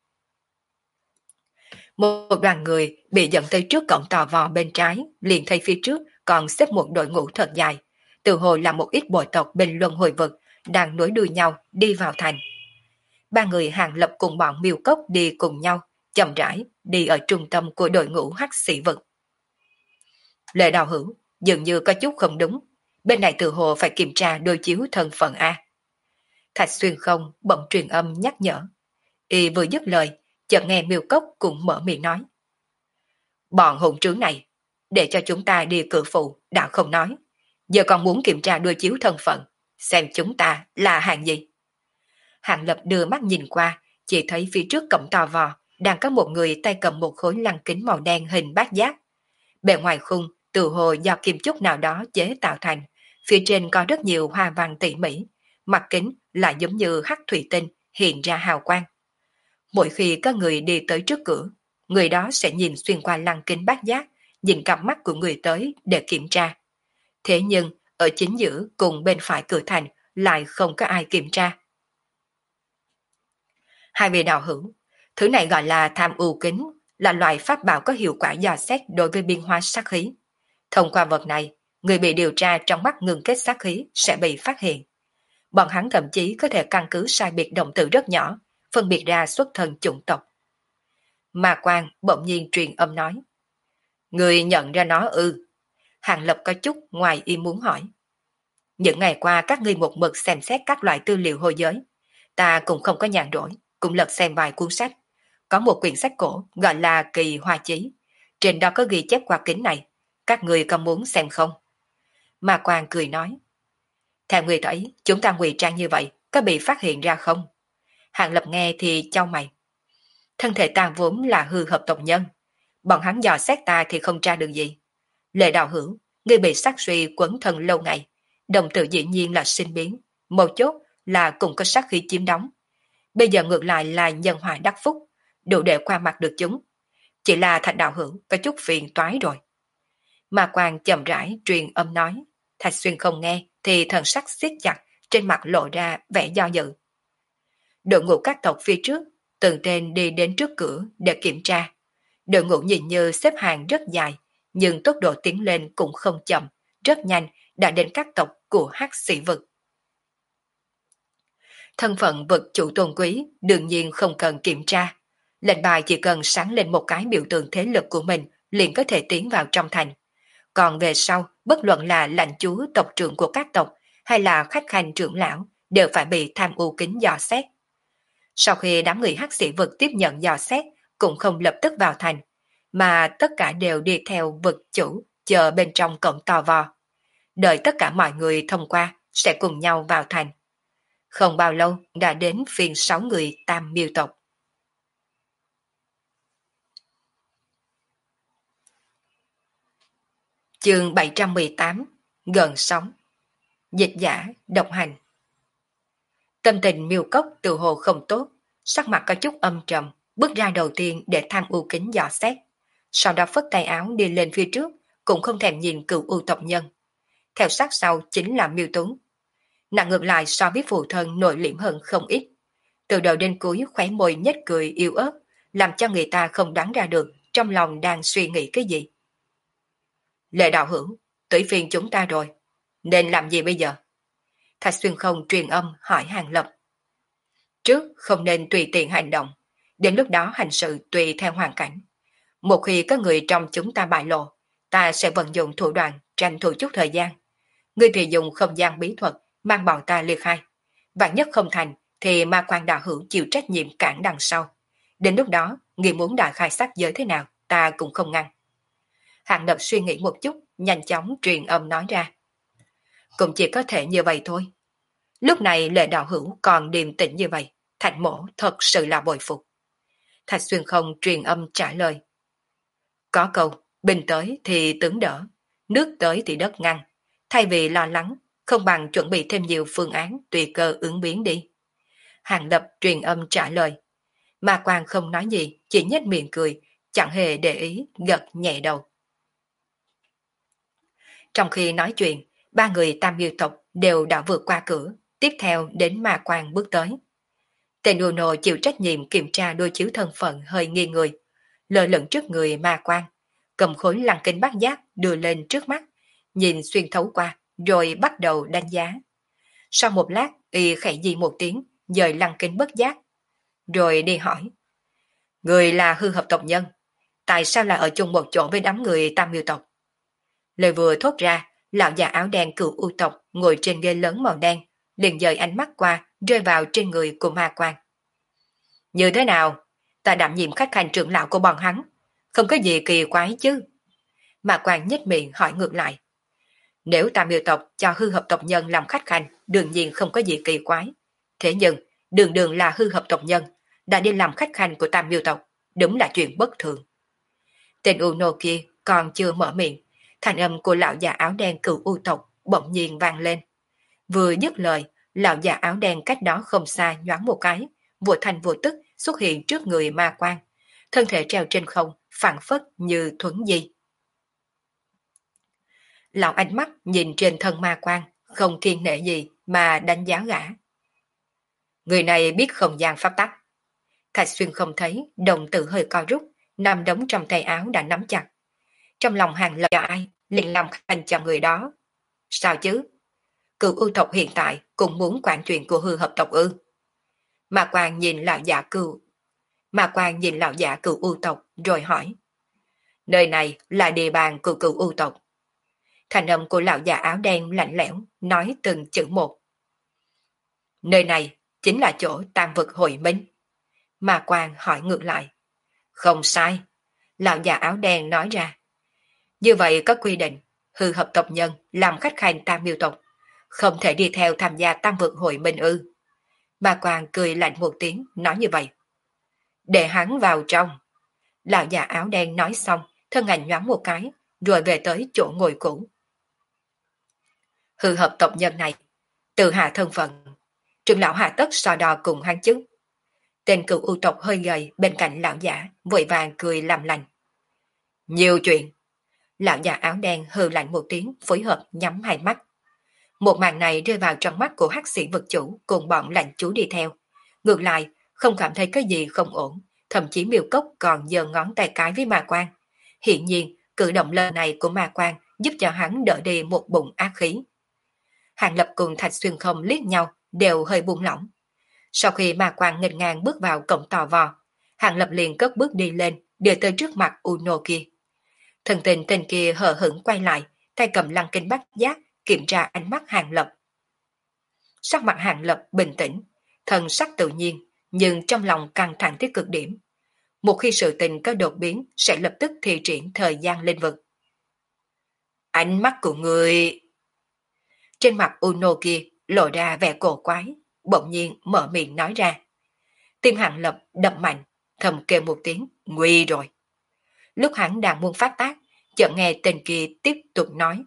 Một đoàn người bị dẫn tới trước cổng tò vò bên trái, liền thấy phía trước còn xếp một đội ngũ thật dài, từ hồ là một ít bộ tộc bên luân hồi vực đang nối đuôi nhau đi vào thành. Ba người Hàng Lập cùng bọn Miêu Cốc đi cùng nhau, chậm rãi đi ở trung tâm của đội ngũ hắc sĩ vực. Lệ Đào Hữu dường như có chút không đúng, bên này từ hồ phải kiểm tra đối chiếu thân phận A. Thạch Xuyên không bỗng truyền âm nhắc nhở. Y vừa dứt lời, chợt nghe Miêu Cốc cũng mở miệng nói. Bọn hỗn trướng này, để cho chúng ta đi cửa phụ đã không nói, giờ còn muốn kiểm tra đối chiếu thân phận, xem chúng ta là hàng gì. Hàng Lập đưa mắt nhìn qua, chỉ thấy phía trước cổng to vò đang có một người tay cầm một khối lăng kính màu đen hình bát giác. Bề ngoài khung từ hồ do kim chúc nào đó chế tạo thành, phía trên có rất nhiều hoa văn tỉ mỉ, mặt kính lại giống như hắc thủy tinh hiện ra hào quang. Mỗi khi có người đi tới trước cửa, người đó sẽ nhìn xuyên qua lăng kính bát giác, nhìn cặp mắt của người tới để kiểm tra. Thế nhưng, ở chính giữa cùng bên phải cửa thành lại không có ai kiểm tra. Hai vị đạo hữu, thứ này gọi là tham ưu kính, là loại pháp bảo có hiệu quả dò xét đối với biên hóa sát khí. Thông qua vật này, người bị điều tra trong mắt ngừng kết sát khí sẽ bị phát hiện. Bọn hắn thậm chí có thể căn cứ sai biệt động từ rất nhỏ, phân biệt ra xuất thân chủng tộc. Ma Quang bỗng nhiên truyền âm nói. Người nhận ra nó ư? Hàng Lập có chút ngoài ý muốn hỏi. Những ngày qua các ngươi một mực xem xét các loại tư liệu hồi giới. Ta cũng không có nhàn rỗi, cũng lật xem vài cuốn sách. Có một quyển sách cổ gọi là Kỳ Hoa Chí, trên đó có ghi chép qua kính này, các người có muốn xem không? Ma Quang cười nói, theo người thấy, chúng ta ngụy trang như vậy, có bị phát hiện ra không? Hàng Lập nghe thì chau mày. Thân thể ta vốn là hư hợp tộc nhân, bọn hắn dò xét ta thì không tra được gì. Lệ Đạo Hữu, ngươi bị sát suy quấn thân lâu ngày, đồng tử dĩ nhiên là sinh biến, một chốt là cùng có sát khí chiếm đóng. Bây giờ ngược lại là nhân họa đắc phúc, đủ để qua mặt được chúng. Chỉ là Thạch Đạo Hữu có chút phiền toái rồi. Ma Quang chậm rãi truyền âm nói, Thạch Xuyên không nghe thì thần sắc siết chặt, trên mặt lộ ra vẻ do dự. Đội ngũ các tộc phía trước, từng tên đi đến trước cửa để kiểm tra. Đội ngũ nhìn như xếp hàng rất dài, nhưng tốc độ tiến lên cũng không chậm, rất nhanh đã đến các tộc của Hắc Sĩ vực. Thân phận vực chủ tôn quý đương nhiên không cần kiểm tra. Lệnh bài chỉ cần sáng lên một cái biểu tượng thế lực của mình liền có thể tiến vào trong thành. Còn về sau, bất luận là lãnh chúa tộc trưởng của các tộc hay là khách khanh trưởng lão đều phải bị tham ô kính dò xét. Sau khi đám người Hắc Sĩ vực tiếp nhận dò xét cũng không lập tức vào thành, mà tất cả đều đi theo vực chủ chờ bên trong cổng tò vò. Đợi tất cả mọi người thông qua sẽ cùng nhau vào thành. Không bao lâu đã đến phiên 6 người Tam Miêu tộc. Chương 718 Gần sóng. Dịch giả độc hành. Tâm tình Miêu Cốc tự hồ không tốt, sắc mặt có chút âm trầm, bước ra đầu tiên để tham ưu kính dò xét. Sau đó phất tay áo đi lên phía trước, cũng không thèm nhìn cựu ưu tộc nhân. Theo sát sau chính là Miêu Tuấn. Nàng ngược lại so với phụ thân nội liễm hơn không ít. Từ đầu đến cuối khóe môi nhếch cười yếu ớt, làm cho người ta không đoán ra được trong lòng đang suy nghĩ cái gì. Lệ Đạo Hữu, tới phiên chúng ta rồi. Nên làm gì bây giờ? Thạch Xuyên không truyền âm hỏi Hàng Lập. Trước không nên tùy tiện hành động, đến lúc đó hành sự tùy theo hoàn cảnh. Một khi có người trong chúng ta bại lộ, ta sẽ vận dụng thủ đoạn tranh thủ chút thời gian. Ngươi thì dùng không gian bí thuật mang bọn ta ly khai. Vạn nhất không thành thì Ma Quan Đạo Hữu chịu trách nhiệm cản đằng sau. Đến lúc đó, ngươi muốn đại khai sát giới thế nào, ta cũng không ngăn. Hàng Lập suy nghĩ một chút, nhanh chóng truyền âm nói ra. Cũng chỉ có thể như vậy thôi. Lúc này Lệ Đạo Hữu còn điềm tĩnh như vậy, Thạch Mỗ thật sự là bội phục. Thạch Xuyên không truyền âm trả lời. Có câu, binh tới thì tướng đỡ, nước tới thì đất ngăn. Thay vì lo lắng, không bằng chuẩn bị thêm nhiều phương án tùy cơ ứng biến đi. Hàng Lập truyền âm trả lời. Ma Quang không nói gì, chỉ nhếch miệng cười, chẳng hề để ý, gật nhẹ đầu. Trong khi nói chuyện, ba người Tam Miêu tộc đều đã vượt qua cửa, tiếp theo đến Ma Quang bước tới. Tên Uno chịu trách nhiệm kiểm tra đôi chiếu thân phận hơi nghi người, lơ lửng trước người Ma Quang, cầm khối lăng kính bát giác đưa lên trước mắt, nhìn xuyên thấu qua, rồi bắt đầu đánh giá. Sau một lát, y khẽ di một tiếng, dời lăng kính bất giác, rồi đi hỏi. Người là hư hợp tộc nhân, tại sao lại ở chung một chỗ với đám người Tam Miêu tộc? Lời vừa thốt ra, lão già áo đen cựu ưu tộc ngồi trên ghế lớn màu đen, liền dời ánh mắt qua, rơi vào trên người của Ma Quang. Như thế nào? Ta đảm nhiệm khách hành trưởng lão của bọn hắn, không có gì kỳ quái chứ? Ma Quang nhếch miệng hỏi ngược lại. Nếu Tam Miêu tộc cho hư hợp tộc nhân làm khách khanh, đương nhiên không có gì kỳ quái. Thế nhưng, đường đường là hư hợp tộc nhân, đã đi làm khách khanh của Tam Miêu tộc, đúng là chuyện bất thường. Tên Uno kia còn chưa mở miệng, thanh âm của lão già áo đen cựu u tộc bỗng nhiên vang lên. Vừa dứt lời, lão già áo đen cách đó không xa nhoáng một cái, vô thành vô tức xuất hiện trước người Ma Quang, thân thể treo trên không, phảng phất như thuấn di. Lão ánh mắt nhìn trên thân Ma Quang, không kiêng nể gì mà đánh giá gã. Người này biết không gian pháp tắc. Thạch Xuyên không thấy, đồng tử hơi co rút, nằm đống trong tay áo đã nắm chặt. Trong lòng Hàng Lập cho ai, liền làm khanh cho người đó. Sao chứ? Cựu ưu tộc hiện tại cũng muốn quản chuyện của hư hợp tộc ư? Ma Quang nhìn lão giả cựu ưu tộc rồi hỏi. Nơi này là địa bàn của cựu ưu tộc. Thành âm của lão già áo đen lạnh lẽo, nói từng chữ một. Nơi này chính là chỗ tam vực hội minh. Ma Quang hỏi ngược lại. Không sai. Lão già áo đen nói ra. Như vậy có quy định, hư hợp tộc nhân làm khách khanh tam miêu tộc, không thể đi theo tham gia tam vực hội minh ư. Ma Quang cười lạnh một tiếng, nói như vậy. Để hắn vào trong. Lão già áo đen nói xong, thân ảnh nhoáng một cái, rồi về tới chỗ ngồi cũ. Hư hợp tộc nhân này, tự hạ thân phận, trưởng lão hạ tất so đo cùng hắn chứ. Tên cựu ưu tộc hơi gầy bên cạnh lão giả, vội vàng cười làm lành. Nhiều chuyện. Lão già áo đen hừ lạnh một tiếng, phối hợp nhắm hai mắt. Một màn này rơi vào trong mắt của hắc sĩ vực chủ cùng bọn lãnh chú đi theo. Ngược lại, không cảm thấy cái gì không ổn, thậm chí Miêu Cốc còn giơ ngón tay cái với Ma Quang. Hiện nhiên, cử động lần này của Ma Quang giúp cho hắn đỡ đi một bụng ác khí. Hàng Lập cùng Thạch Xuyên Không liếc nhau, đều hơi buông lỏng. Sau khi Ma Quang nghênh ngang bước vào cổng tò vò, Hàng Lập liền cất bước đi lên, đưa tới trước mặt Uno kia. Thần tình tên kia hờ hững quay lại, tay cầm lăng kinh bát giác, kiểm tra ánh mắt Hàng Lập. Sắc mặt Hàng Lập bình tĩnh, thần sắc tự nhiên, nhưng trong lòng căng thẳng tới cực điểm. Một khi sự tình có đột biến, sẽ lập tức thi triển thời gian linh vực. Ánh mắt của người... Trên mặt Uno kia lộ ra vẻ cổ quái, bỗng nhiên mở miệng nói ra. Tim Hàng Lập đập mạnh, thầm kêu một tiếng, nguy rồi. Lúc hắn đang muốn phát tác, chợt nghe tên kia tiếp tục nói.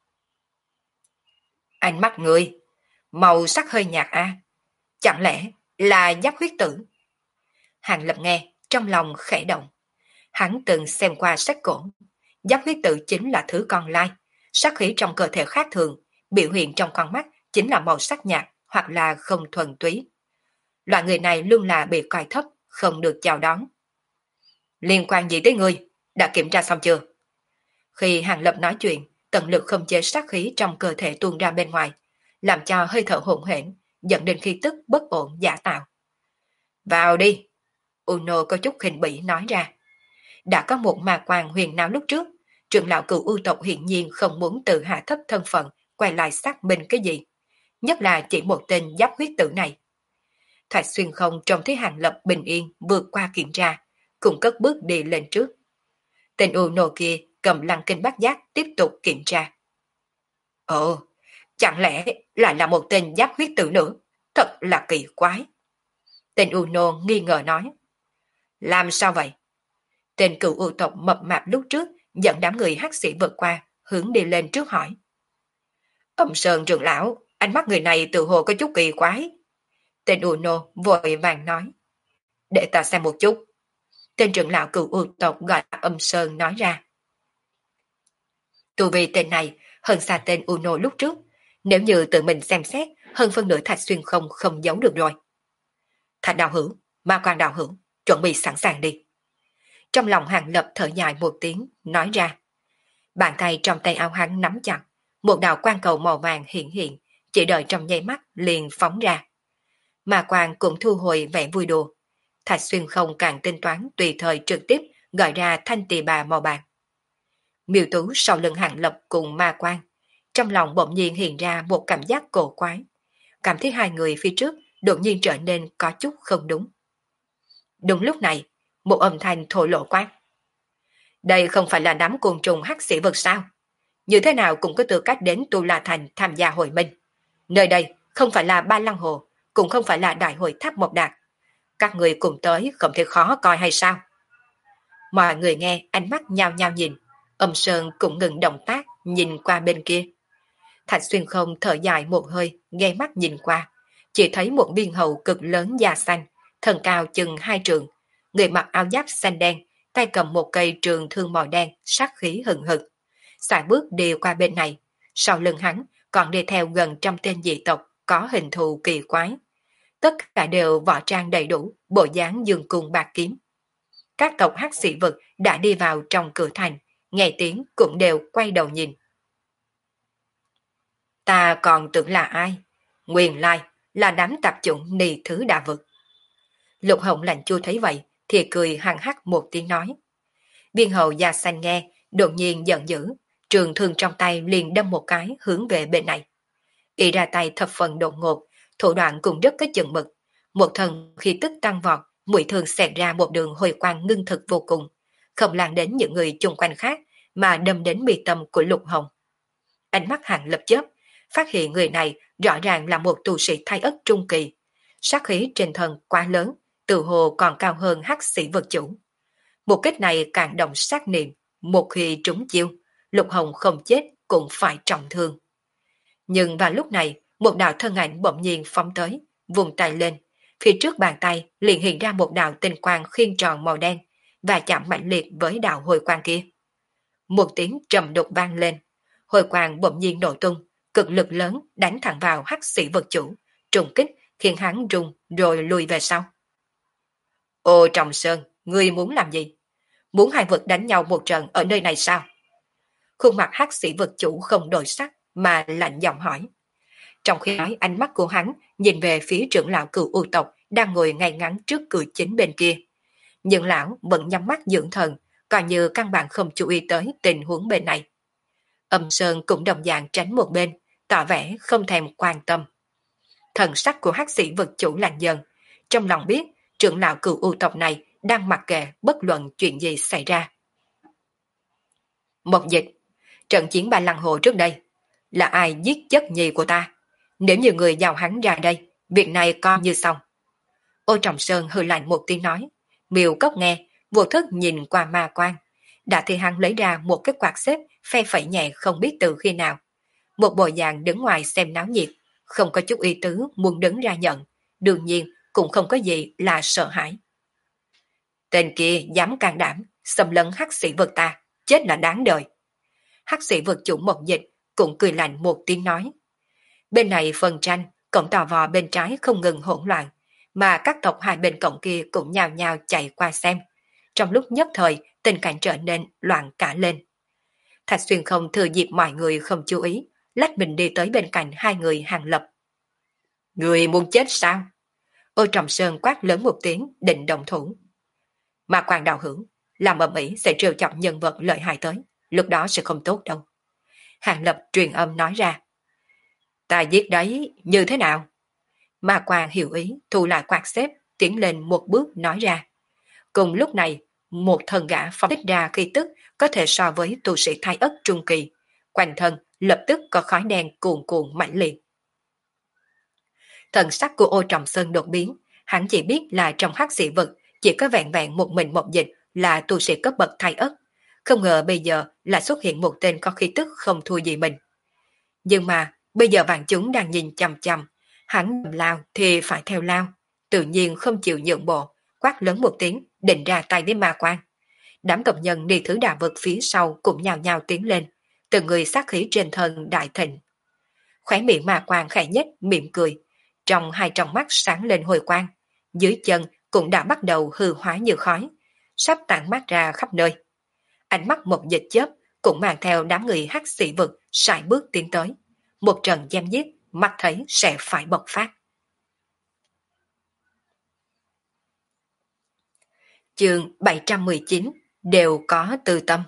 Ánh mắt người, màu sắc hơi nhạt chẳng lẽ là giáp huyết tử? Hàng Lập nghe, trong lòng khẽ động. Hắn từng xem qua sách cổ. Giáp huyết tử chính là thứ con lai, sắc khí trong cơ thể khác thường, biểu hiện trong con mắt chính là màu sắc nhạt hoặc là không thuần túy. Loại người này luôn là bị coi thấp, không được chào đón. Liên quan gì tới ngươi? Đã kiểm tra xong chưa? Khi Hàng Lập nói chuyện, tận lực không chế sát khí trong cơ thể tuôn ra bên ngoài, làm cho hơi thở hỗn hển, dẫn đến khí tức bất ổn giả tạo. Vào đi! Uno có chút khinh bỉ nói ra. Đã có một ma quang huyền não lúc trước, trưởng lão cựu ưu tộc hiển nhiên không muốn tự hạ thấp thân phận, quay lại xác minh cái gì. Nhất là chỉ một tên giáp huyết tử này. Thạch Xuyên Không trông thấy Hàng Lập bình yên vượt qua kiểm tra, cùng cất bước đi lên trước. Tên Uno kia cầm lăng kinh bát giác tiếp tục kiểm tra. Ồ, chẳng lẽ lại là một tên giáp huyết tử nữa? Thật là kỳ quái. Tên Uno nghi ngờ nói. Làm sao vậy? Tên cựu ưu tộc mập mạp lúc trước dẫn đám người hắc sĩ vượt qua, hướng đi lên trước hỏi. Âm Sơn trưởng lão, ánh mắt người này tự hồ có chút kỳ quái. Tên Uno vội vàng nói. Để ta xem một chút. Tên trưởng lão cựu ưu tộc gọi Âm Sơn nói ra. Tu vi tên này hơn xa tên Uno lúc trước. Nếu như tự mình xem xét, hơn phân nửa Thạch Xuyên Không không giấu được rồi. Thạch đạo hữu, Ma Quang đạo hữu, chuẩn bị sẵn sàng đi. Trong lòng Hàng Lập thở dài một tiếng, nói ra. Bàn tay trong tay áo hắn nắm chặt, một đạo quang cầu màu vàng hiện hiện, chỉ đợi trong nháy mắt liền phóng ra. Ma Quang cũng thu hồi vẻ vui đùa. Thạch Xuyên Không càng tính toán tùy thời trực tiếp gọi ra thanh tỳ bà màu bạc. Miêu Tú sau lưng Hàng Lập cùng Ma Quang, trong lòng bỗng nhiên hiện ra một cảm giác cổ quái. Cảm thấy hai người phía trước đột nhiên trở nên có chút không đúng. Đúng lúc này, một âm thanh thổ lộ quát. Đây không phải là đám côn trùng hắc sĩ vực sao? Như thế nào cũng có tư cách đến Tu La Thành tham gia hội minh. Nơi đây không phải là Ba Lăng Hồ, cũng không phải là đại hội tháp Mộc Đạt. Các người cùng tới không thể khó coi hay sao? Mọi người nghe ánh mắt nhao nhao nhìn, Âm Sơn cũng ngừng động tác nhìn qua bên kia. Thạch Xuyên Không thở dài một hơi, nghe mắt nhìn qua, chỉ thấy một biên hầu cực lớn da xanh, thân cao chừng 2 trượng, người mặc áo giáp xanh đen, tay cầm một cây trường thương màu đen, sát khí hừng hực. Xài bước đi qua bên này, sau lưng hắn còn đi theo gần 100 tên dị tộc có hình thù kỳ quái. Tất cả đều võ trang đầy đủ, bộ dáng dương cung bạc kiếm. Các tộc hắc sĩ vực đã đi vào trong cửa thành, nghe tiếng cũng đều quay đầu nhìn. Ta còn tưởng là ai? Nguyên lai là đám tạp chủng nì thứ đà vực. Lục Hồng lạnh chua thấy vậy thì cười hằng hắc một tiếng nói. Viên hầu da xanh nghe, đột nhiên giận dữ, trường thương trong tay liền đâm một cái hướng về bên này. Y ra tay thập phần đột ngột, thủ đoạn cũng rất có chừng mực. Một thần khi tức tăng vọt, mũi thương xẹt ra một đường hồi quang ngưng thực vô cùng, không lan đến những người chung quanh khác mà đâm đến mi tâm của Lục Hồng. Ánh mắt Hàng Lập chớp, phát hiện người này rõ ràng là một tu sĩ thái ất trung kỳ. Sát khí trên thân quá lớn, tự hồ còn cao hơn hắc sĩ vật chủ. Một kích này càng động sát niệm, một khi trúng chiêu, Lục Hồng không chết cũng phải trọng thương. Nhưng vào lúc này, một đạo thân ảnh bỗng nhiên phóng tới, vùng tay lên. Phía trước bàn tay liền hiện ra một đạo tinh quang khiên tròn màu đen và chạm mạnh liệt với đạo hồi quang kia. Một tiếng trầm đục vang lên, hồi quang bỗng nhiên nổ tung, cực lực lớn đánh thẳng vào hắc sĩ vật chủ, trùng kích khiến hắn rung rồi lùi về sau. Ô Trọng Sơn, ngươi muốn làm gì? Muốn hai vật đánh nhau một trận ở nơi này sao? Khuôn mặt hắc sĩ vật chủ không đổi sắc mà lạnh giọng hỏi. Trong khi nói, ánh mắt của hắn nhìn về phía trưởng lão cựu u tộc đang ngồi ngay ngắn trước cửa chính bên kia. Nhưng lão vẫn nhắm mắt dưỡng thần, coi như căn bản không chú ý tới tình huống bên này. Âm Sơn cũng đồng dạng tránh một bên, tỏ vẻ không thèm quan tâm. Thần sắc của hắc sĩ vật chủ lạnh dần, trong lòng biết trưởng lão cựu u tộc này đang mặc kệ bất luận chuyện gì xảy ra. Một dịch, trận chiến Ba Lăng Hồ trước đây, là ai giết chất nhi của ta? Nếu như người giao hắn ra đây, việc này coi như xong. Ô Trọng Sơn hừ lạnh một tiếng nói. Miêu Cốc nghe, vô thức nhìn qua ma quan. Đã thì hắn lấy ra một cái quạt xếp, phe phẩy nhẹ không biết từ khi nào. Một bộ dạng đứng ngoài xem náo nhiệt, không có chút ý tứ muốn đứng ra nhận. Đương nhiên cũng không có gì là sợ hãi. Tên kia dám can đảm, xâm lấn hắc sĩ vật ta, chết là đáng đời. Hắc sĩ vật chủ một dịch cũng cười lạnh một tiếng nói. Bên này phần tranh, cổng tò vò bên trái không ngừng hỗn loạn, mà các tộc hai bên cổng kia cũng nhào nhào chạy qua xem. Trong lúc nhất thời, tình cảnh trở nên loạn cả lên. Thạch Xuyên không thừa dịp mọi người không chú ý, lách mình đi tới bên cạnh hai người Hàng Lập. Người muốn chết sao? Ô Trọng Sơn quát lớn một tiếng, định động thủ. Mà quan đạo hưởng, làm ầm ĩ sẽ trêu chọc nhân vật lợi hại tới, lúc đó sẽ không tốt đâu. Hàng Lập truyền âm nói ra. Ta giết đấy, như thế nào? Ma Quang hiểu ý, thu lại quạt xếp, tiến lên một bước nói ra. Cùng lúc này, một thần gã phóng thích ra khí tức có thể so với tu sĩ thái ất trung kỳ. Quanh thân lập tức có khói đen cuồn cuộn mãnh liệt. Thần sắc của Ô Trọng Sơn đột biến, hắn chỉ biết là trong hắc sĩ vực chỉ có vẹn vẹn một mình một dịch là tu sĩ cấp bậc thái ất. Không ngờ bây giờ là xuất hiện một tên có khí tức không thua gì mình. Nhưng mà bây giờ vạn chúng đang nhìn chằm chằm, hắn lao thì phải theo lao, tự nhiên không chịu nhượng bộ, quát lớn một tiếng, định ra tay với ma quan. Đám tộc nhân đi thứ đà vực phía sau cũng nhào nhào tiến lên, từng người sát khí trên thân đại thịnh. Khóe miệng ma quan khẽ nhếch mỉm cười, trong hai tròng mắt sáng lên hồi quang, dưới chân cũng đã bắt đầu hư hóa như khói, sắp tản mát ra khắp nơi. Ánh mắt một dịch chớp cũng mang theo đám người hắc sĩ vực sải bước tiến tới. Một trận giam giết, mắt thấy sẽ phải bộc phát. Chương 719 đều có tư tâm.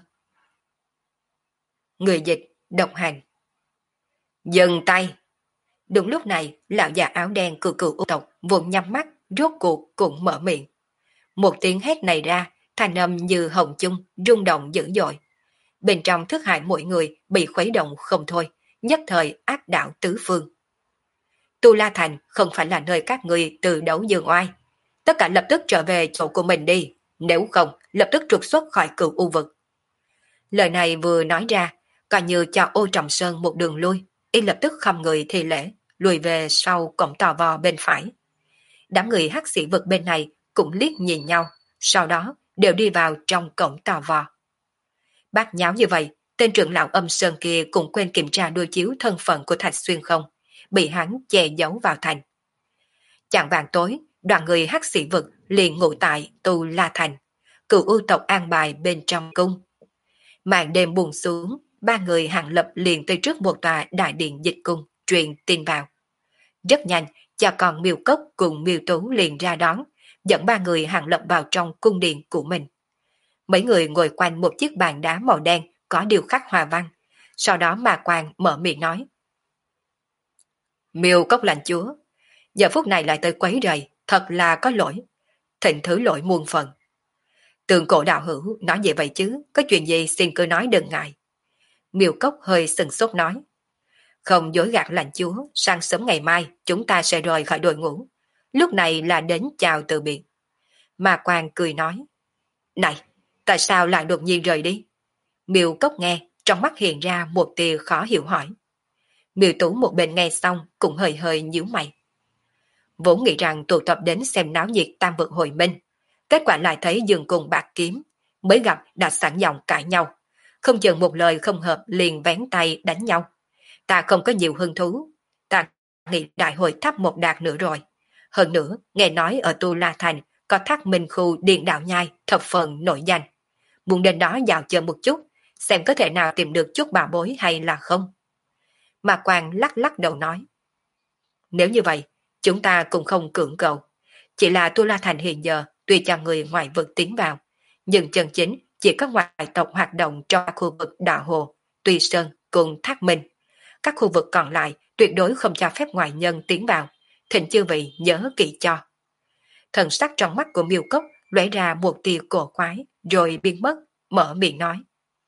Người dịch, độc hành. Dừng tay! Đúng lúc này, lão già áo đen cừu cừu u tộc vụn nhắm mắt, rốt cuộc cũng mở miệng. Một tiếng hét này ra, thanh âm như hồng chung, rung động dữ dội. Bên trong thức hải mỗi người bị khuấy động không thôi, nhất thời áp đảo tứ phương. Tu La Thành không phải là nơi các người từ đấu dương oai. Tất cả lập tức trở về chỗ của mình đi, nếu không lập tức trục xuất khỏi cửu u vực. Lời này vừa nói ra, coi như cho Ô Trọng Sơn một đường lui, y lập tức khom người thi lễ, lùi về sau cổng tò vò bên phải. Đám người hắc sĩ vực bên này cũng liếc nhìn nhau, sau đó đều đi vào trong cổng tò vò. Bát nháo như vậy, tên trưởng lão Âm Sơn kia cũng quên kiểm tra đối chiếu thân phận của Thạch Xuyên không, bị hắn che giấu vào thành. Chạng vàng tối, đoàn người hắc sĩ vực liền ngụ tại Tu La Thành, cựu ưu tộc an bài bên trong cung. Màn đêm buông xuống, ba người Hàng Lập liền tới trước một tòa đại điện dịch cung, truyền tin vào. Rất nhanh, cha con Miêu Cốc cùng Miêu Tú liền ra đón, dẫn ba người Hàng Lập vào trong cung điện của mình. Mấy người ngồi quanh một chiếc bàn đá màu đen có điêu khắc hoa văn. Sau đó Ma Quang mở miệng nói. Miêu Cốc lãnh chúa, giờ phút này lại tới quấy rầy, thật là có lỗi. Thịnh thứ lỗi muôn phần. Tường cổ đạo hữu nói gì vậy chứ, có chuyện gì xin cứ nói đừng ngại. Miêu Cốc hơi sừng sốt nói. Không dối gạt lãnh chúa, sáng sớm ngày mai chúng ta sẽ rời khỏi đội ngũ. Lúc này là đến chào từ biệt. Ma Quang cười nói. Này, tại sao lại đột nhiên rời đi? Miêu Cốc nghe, trong mắt hiện ra một tia khó hiểu hỏi. Miêu Tú một bên nghe xong cũng hơi hơi nhíu mày. Vốn nghĩ rằng tụ tập đến xem náo nhiệt tam vực hồi minh. Kết quả lại thấy Dương cùng bạc kiếm. Mới gặp đã sẵn giọng cãi nhau. Không chừng một lời không hợp liền vén tay đánh nhau. Ta không có nhiều hứng thú. Ta nghĩ đại hội thắp một đạt nữa rồi. Hơn nữa, nghe nói ở Tu La Thành có thác minh khu điện đạo nhai thập phần nổi danh. Muốn đến đó dạo chơi một chút, xem có thể nào tìm được chút bà bối hay là không. Mà Quang lắc lắc đầu nói. Nếu như vậy, chúng ta cũng không cưỡng cầu. Chỉ là Tu La Thành hiện giờ tuy cho người ngoại vực tiến vào, nhưng chân chính chỉ có ngoại tộc hoạt động trong khu vực Đạo Hồ, Tuy Sơn cùng Thác Minh. Các khu vực còn lại tuyệt đối không cho phép ngoại nhân tiến vào. Thỉnh chư vị nhớ kỹ cho. Thần sắc trong mắt của Miêu Cốc lóe ra một tia cổ quái rồi biến mất, mở miệng nói.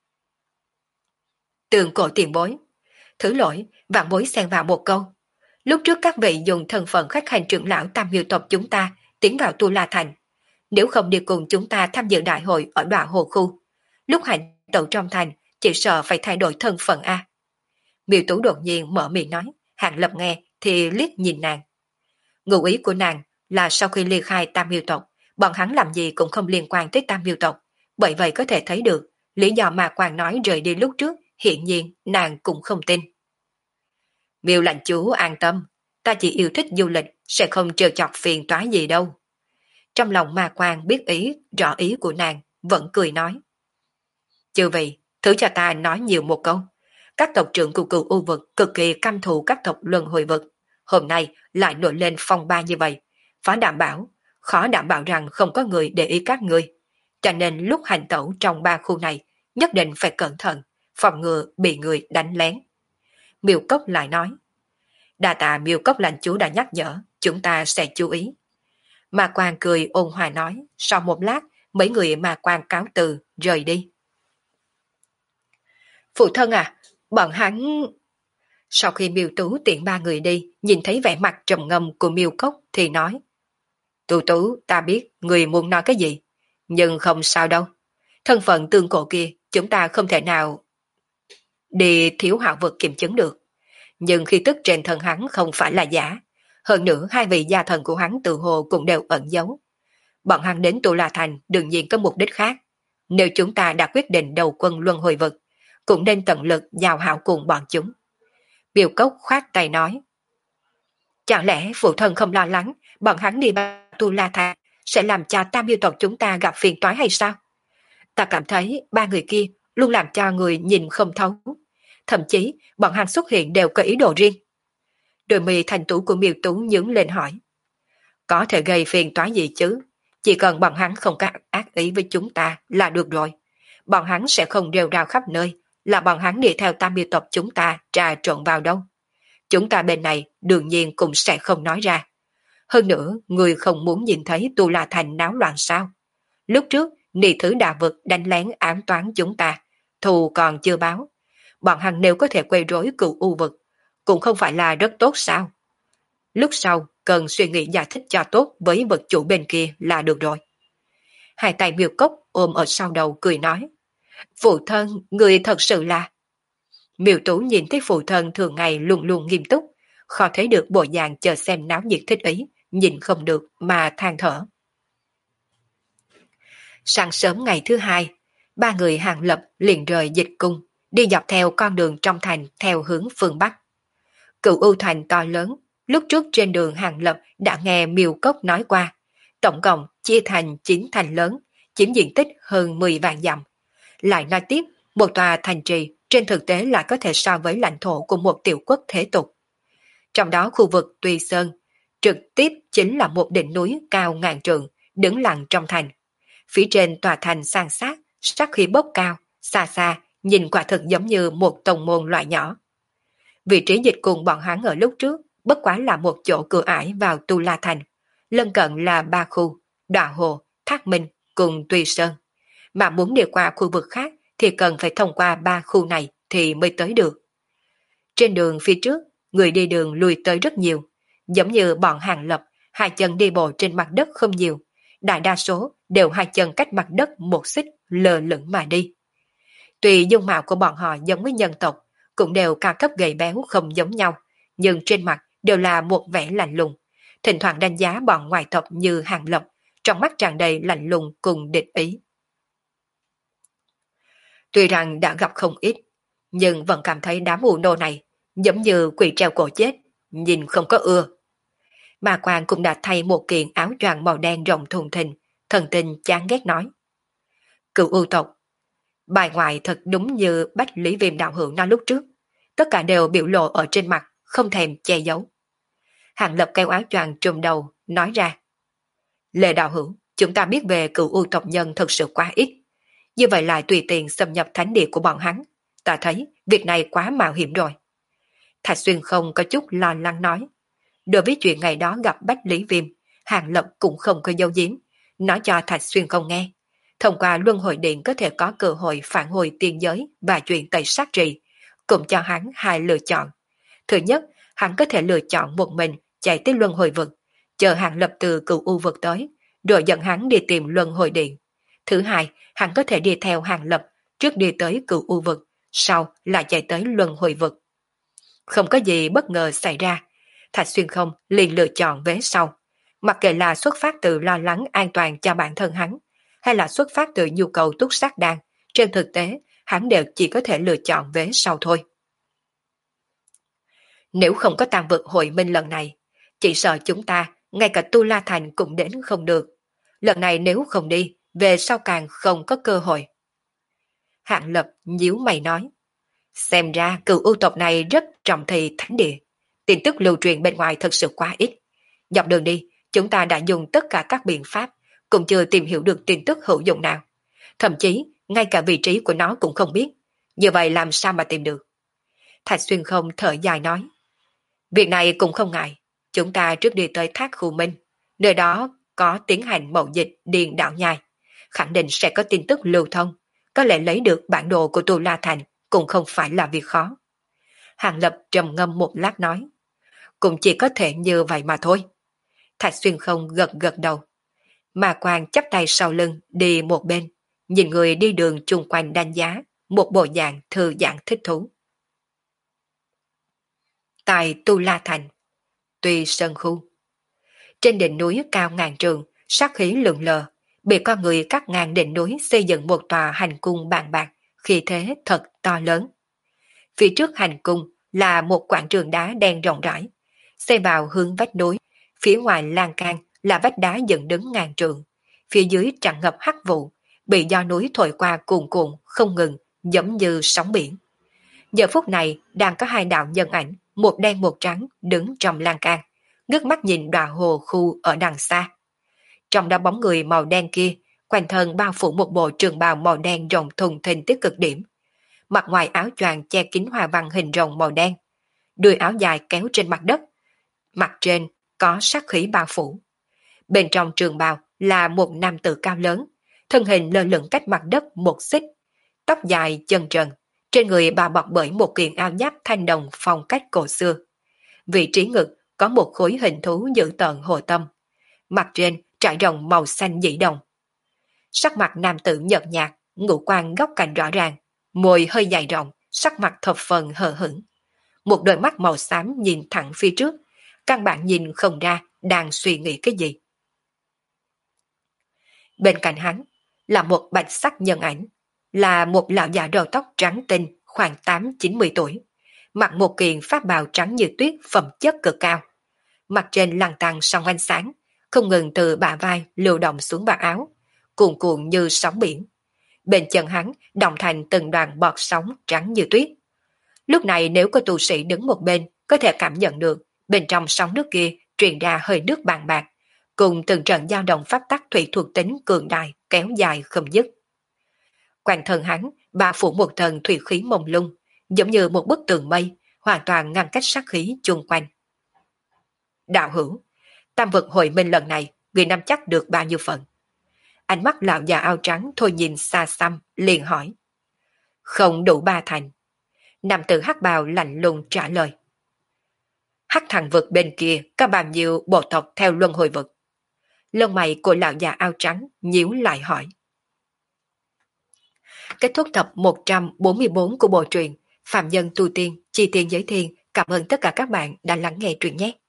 Tường cổ tiền bối. Thứ lỗi, vạn bối xen vào một câu. Lúc trước các vị dùng thân phận khách hành trưởng lão Tam Miêu tộc chúng ta tiến vào Tu La Thành. Nếu không đi cùng chúng ta tham dự đại hội ở Đoạ Hồ Khu, lúc hành tẩu trong thành chỉ sợ phải thay đổi thân phận A. Miêu Tú đột nhiên mở miệng nói, Hàng Lập nghe thì liếc nhìn nàng. Ngụ ý của nàng là sau khi ly khai Tam Miêu tộc, bọn hắn làm gì cũng không liên quan tới Tam Miêu tộc, bởi vậy có thể thấy được lý do mà Quang nói rời đi lúc trước, hiện nhiên nàng cũng không tin. Miêu lãnh chúa an tâm, ta chỉ yêu thích du lịch, sẽ không trêu chọc phiền toái gì đâu. Trong lòng Ma Quang biết rõ ý của nàng, vẫn cười nói. Chư vị, thử cho ta nói nhiều một câu. Các tộc trưởng của cựu u vực cực kỳ căm thù các tộc luân hồi vực. Hôm nay lại nổi lên phong ba như vậy. Khó đảm bảo rằng không có người để ý các người. Cho nên lúc hành tẩu trong ba khu này, nhất định phải cẩn thận, phòng ngừa bị người đánh lén. Miêu Cốc lại nói. Đa tạ Miêu Cốc lãnh chúa đã nhắc nhở, chúng ta sẽ chú ý. Ma Quang cười ôn hòa nói, sau một lát, mấy người Ma Quang cáo từ, rời đi. Phụ thân à, bọn hắn... Sau khi Miêu Tú tiện ba người đi, nhìn thấy vẻ mặt trầm ngâm của Miêu Cốc thì nói. Tú, ta biết người muốn nói cái gì, nhưng không sao đâu. Thân phận tương cổ kia, chúng ta không thể nào đi thiếu hạo vực kiểm chứng được. Nhưng khi tức trên thân hắn không phải là giả. Hơn nữa hai vị gia thần của hắn tự hồ cũng đều ẩn giấu. Bọn hắn đến Tu La Thành đương nhiên có mục đích khác. Nếu chúng ta đã quyết định đầu quân luân hồi vực, cũng nên tận lực giao hảo cùng bọn chúng. Miêu Cốc khoát tay nói. Chẳng lẽ phụ thân không lo lắng bọn hắn đi vào Tu La Thành sẽ làm cho Tam Miêu tộc chúng ta gặp phiền toái hay sao? Ta cảm thấy ba người kia luôn làm cho người nhìn không thấu. Thậm chí bọn hắn xuất hiện đều có ý đồ riêng. Đôi mi thành tú của Miêu Tú nhướng lên hỏi. Có thể gây phiền toái gì chứ? Chỉ cần bọn hắn không có ác ý với chúng ta là được rồi. Bọn hắn sẽ không rêu rao khắp nơi, là bọn hắn đi theo Tam Miêu tộc chúng ta trà trộn vào đâu. Chúng ta bên này đương nhiên cũng sẽ không nói ra. Hơn nữa, người không muốn nhìn thấy Tu La Thành náo loạn sao? Lúc trước, Nị Thứ Đà Vực đánh lén ám toán chúng ta, thù còn chưa báo. Bọn hắn nếu có thể quay rối cựu u vực, cũng không phải là rất tốt sao? Lúc sau, cần suy nghĩ giải thích cho tốt với vật chủ bên kia là được rồi. Hai tay Miêu Cốc ôm ở sau đầu cười nói. Phụ thân, người thật sự là... Miêu Tú nhìn thấy phụ thân thường ngày luôn luôn nghiêm túc, khó thấy được bộ dạng chờ xem náo nhiệt thích ý, nhìn không được mà than thở. Sáng sớm ngày thứ hai, ba người Hàng Lập liền rời dịch cung, đi dọc theo con đường trong thành theo hướng phương Bắc. Cựu ưu thành to lớn, lúc trước trên đường Hàng Lập đã nghe Miêu Cốc nói qua, tổng cộng chia thành 9 thành lớn, chiếm diện tích hơn 10 vạn dặm. Lại nói tiếp, một tòa thành trì trên thực tế lại có thể so với lãnh thổ của một tiểu quốc thế tục. Trong đó khu vực Tuy Sơn, trực tiếp chính là một đỉnh núi cao ngàn trượng, đứng lặng trong thành. Phía trên tòa thành san sát, sắc khí bốc cao, xa xa, nhìn quả thực giống như một tông môn loại nhỏ. Vị trí dịch cùng bọn hắn ở lúc trước, bất quá là một chỗ cửa ải vào Tu La Thành. Lân cận là ba khu, Đoạ Hồ, Thác Minh cùng Tuy Sơn, mà muốn đi qua khu vực khác thì cần phải thông qua 3 khu này thì mới tới được. Trên đường phía trước, người đi đường lùi tới rất nhiều, giống như bọn Hàng Lập, hai chân đi bộ trên mặt đất không nhiều, đại đa số đều hai chân cách mặt đất một xích lờ lửng mà đi. Tuy dung mạo của bọn họ giống với nhân tộc, cũng đều cao cấp gầy béo không giống nhau, nhưng trên mặt đều là một vẻ lạnh lùng. Thỉnh thoảng đánh giá bọn ngoại tộc như Hàng Lập, trong mắt tràn đầy lạnh lùng cùng địch ý. Tuy rằng đã gặp không ít, nhưng vẫn cảm thấy đám mù nô này giống như quỷ treo cổ chết, nhìn không có ưa. Mà Quang cũng đã thay một kiện áo choàng màu đen rộng thùng thình, thần tình chán ghét nói. Cựu ưu tộc, bài ngoại thật đúng như Bách Lý Viêm đạo hữu nói lúc trước, tất cả đều biểu lộ ở trên mặt, không thèm che giấu. Hàng Lập kéo áo choàng trùm đầu, nói ra. Lê đạo hữu, chúng ta biết về cựu ưu tộc nhân thật sự quá ít. Như vậy lại tùy tiện xâm nhập thánh địa của bọn hắn. Ta thấy việc này quá mạo hiểm rồi. Thạch Xuyên không có chút lo lắng nói. Đối với chuyện ngày đó gặp Bách Lý Viêm, Hàng Lập cũng không có giấu giếm, nói cho Thạch Xuyên không nghe. Thông qua luân hồi điện có thể có cơ hội phản hồi tiên giới và chuyện tẩy sát trì, cũng cho hắn hai lựa chọn. Thứ nhất, hắn có thể lựa chọn một mình chạy tới luân hồi vực, chờ Hàng Lập từ cựu u vực tới, rồi dẫn hắn đi tìm luân hồi điện. Thứ hai, hắn có thể đi theo Hàng Lập, trước đi tới cựu u vực, sau lại chạy tới luân hồi vực. Không có gì bất ngờ xảy ra, Thạch Xuyên không liền lựa chọn vế sau. Mặc kệ là xuất phát từ lo lắng an toàn cho bản thân hắn, hay là xuất phát từ nhu cầu túc sát đan, trên thực tế, hắn đều chỉ có thể lựa chọn vế sau thôi. Nếu không có tàn vực hội minh lần này, chỉ sợ chúng ta, ngay cả Tu La Thành cũng đến không được. Lần này nếu không đi, về sau càng không có cơ hội. Hạng Lập nhíu mày nói. Xem ra cựu ưu tộc này rất trọng thị thánh địa. Tin tức lưu truyền bên ngoài thật sự quá ít. Dọc đường đi, chúng ta đã dùng tất cả các biện pháp, cũng chưa tìm hiểu được tin tức hữu dụng nào. Thậm chí, ngay cả vị trí của nó cũng không biết. Như vậy làm sao mà tìm được? Thạch Xuyên không thở dài nói. Việc này cũng không ngại. Chúng ta trước đi tới Thác Khu Minh. Nơi đó có tiến hành mậu dịch điền đạo nhai. Khẳng định sẽ có tin tức lưu thông. Có lẽ lấy được bản đồ của Tu La Thành cũng không phải là việc khó. Hàng Lập trầm ngâm một lát nói. Cũng chỉ có thể như vậy mà thôi. Thạch Xuyên không gật gật đầu. Mà Quang chắp tay sau lưng đi một bên. Nhìn người đi đường chung quanh đánh giá. Một bộ dạng thư giãn thích thú. Tại Tu La Thành, Tuy Sơn Khu. Trên đỉnh núi cao ngàn trường, sát khí lượn lờ, bị con người cắt ngang đỉnh núi xây dựng một tòa hành cung bàn bạc, khí thế thật to lớn. Phía trước hành cung là một quảng trường đá đen rộng rãi, xây vào hướng vách núi, phía ngoài lan can là vách đá dựng đứng ngàn trường, phía dưới tràn ngập hắc vụ, bị do núi thổi qua cuồn cuộn không ngừng, giống như sóng biển. Giờ phút này đang có hai đạo nhân ảnh, một đen một trắng đứng trong lan can, ngước mắt nhìn đòa hồ khu ở đằng xa. Trong đó bóng người màu đen kia, quanh thân bao phủ một bộ trường bào màu đen rộng thùng thình tới cực điểm. Mặt ngoài áo choàng che kín hoa văn hình rồng màu đen, đuôi áo dài kéo trên mặt đất, mặt trên có sát khí bao phủ. Bên trong trường bào là một nam tử cao lớn, thân hình lơ lửng cách mặt đất một xích, tóc dài chân trần, trên người bà bọc bởi một kiện áo giáp thanh đồng phong cách cổ xưa. Vị trí ngực có một khối hình thú dữ tợn hồ tâm, mặt trên trải rộng màu xanh dĩ đồng. Sắc mặt nam tử nhợt nhạt, ngũ quan góc cạnh rõ ràng, môi hơi dài rộng, sắc mặt thập phần hờ hững. Một đôi mắt màu xám nhìn thẳng phía trước, căn bản nhìn không ra đang suy nghĩ cái gì. Bên cạnh hắn là một bạch sắc nhân ảnh, là một lão già đầu tóc trắng tinh khoảng 8-90 tuổi, mặc một kiện pháp bào trắng như tuyết phẩm chất cực cao. Mặt trên lăn tăn song ánh sáng, không ngừng từ bả vai lưu động xuống bả áo, cuồn cuộn như sóng biển. Bên chân hắn động thành từng đoàn bọt sóng trắng như tuyết. Lúc này nếu có tu sĩ đứng một bên, có thể cảm nhận được bên trong sóng nước kia truyền ra hơi nước bàn bạc, cùng từng trận dao động pháp tắc thủy thuộc tính cường đại kéo dài không dứt. Quanh thân hắn bao phủ một thần thủy khí mông lung, giống như một bức tường mây, hoàn toàn ngăn cách sát khí chung quanh. Đạo hữu, tam vực hội minh lần này, người nắm chắc được bao nhiêu phần? Ánh mắt lão già áo trắng thôi nhìn xa xăm, liền hỏi. Không đủ 3 thành. Nam tử hắc bào lạnh lùng trả lời. Hắc thằng vực bên kia có bao nhiêu bộ tộc theo luân hồi vực? Lông mày của lão già áo trắng nhíu lại hỏi. Kết thúc tập 144 của bộ truyện Phạm Nhân Tu Tiên, Chi Tiên Giới Thiên. Cảm ơn tất cả các bạn đã lắng nghe truyện nhé.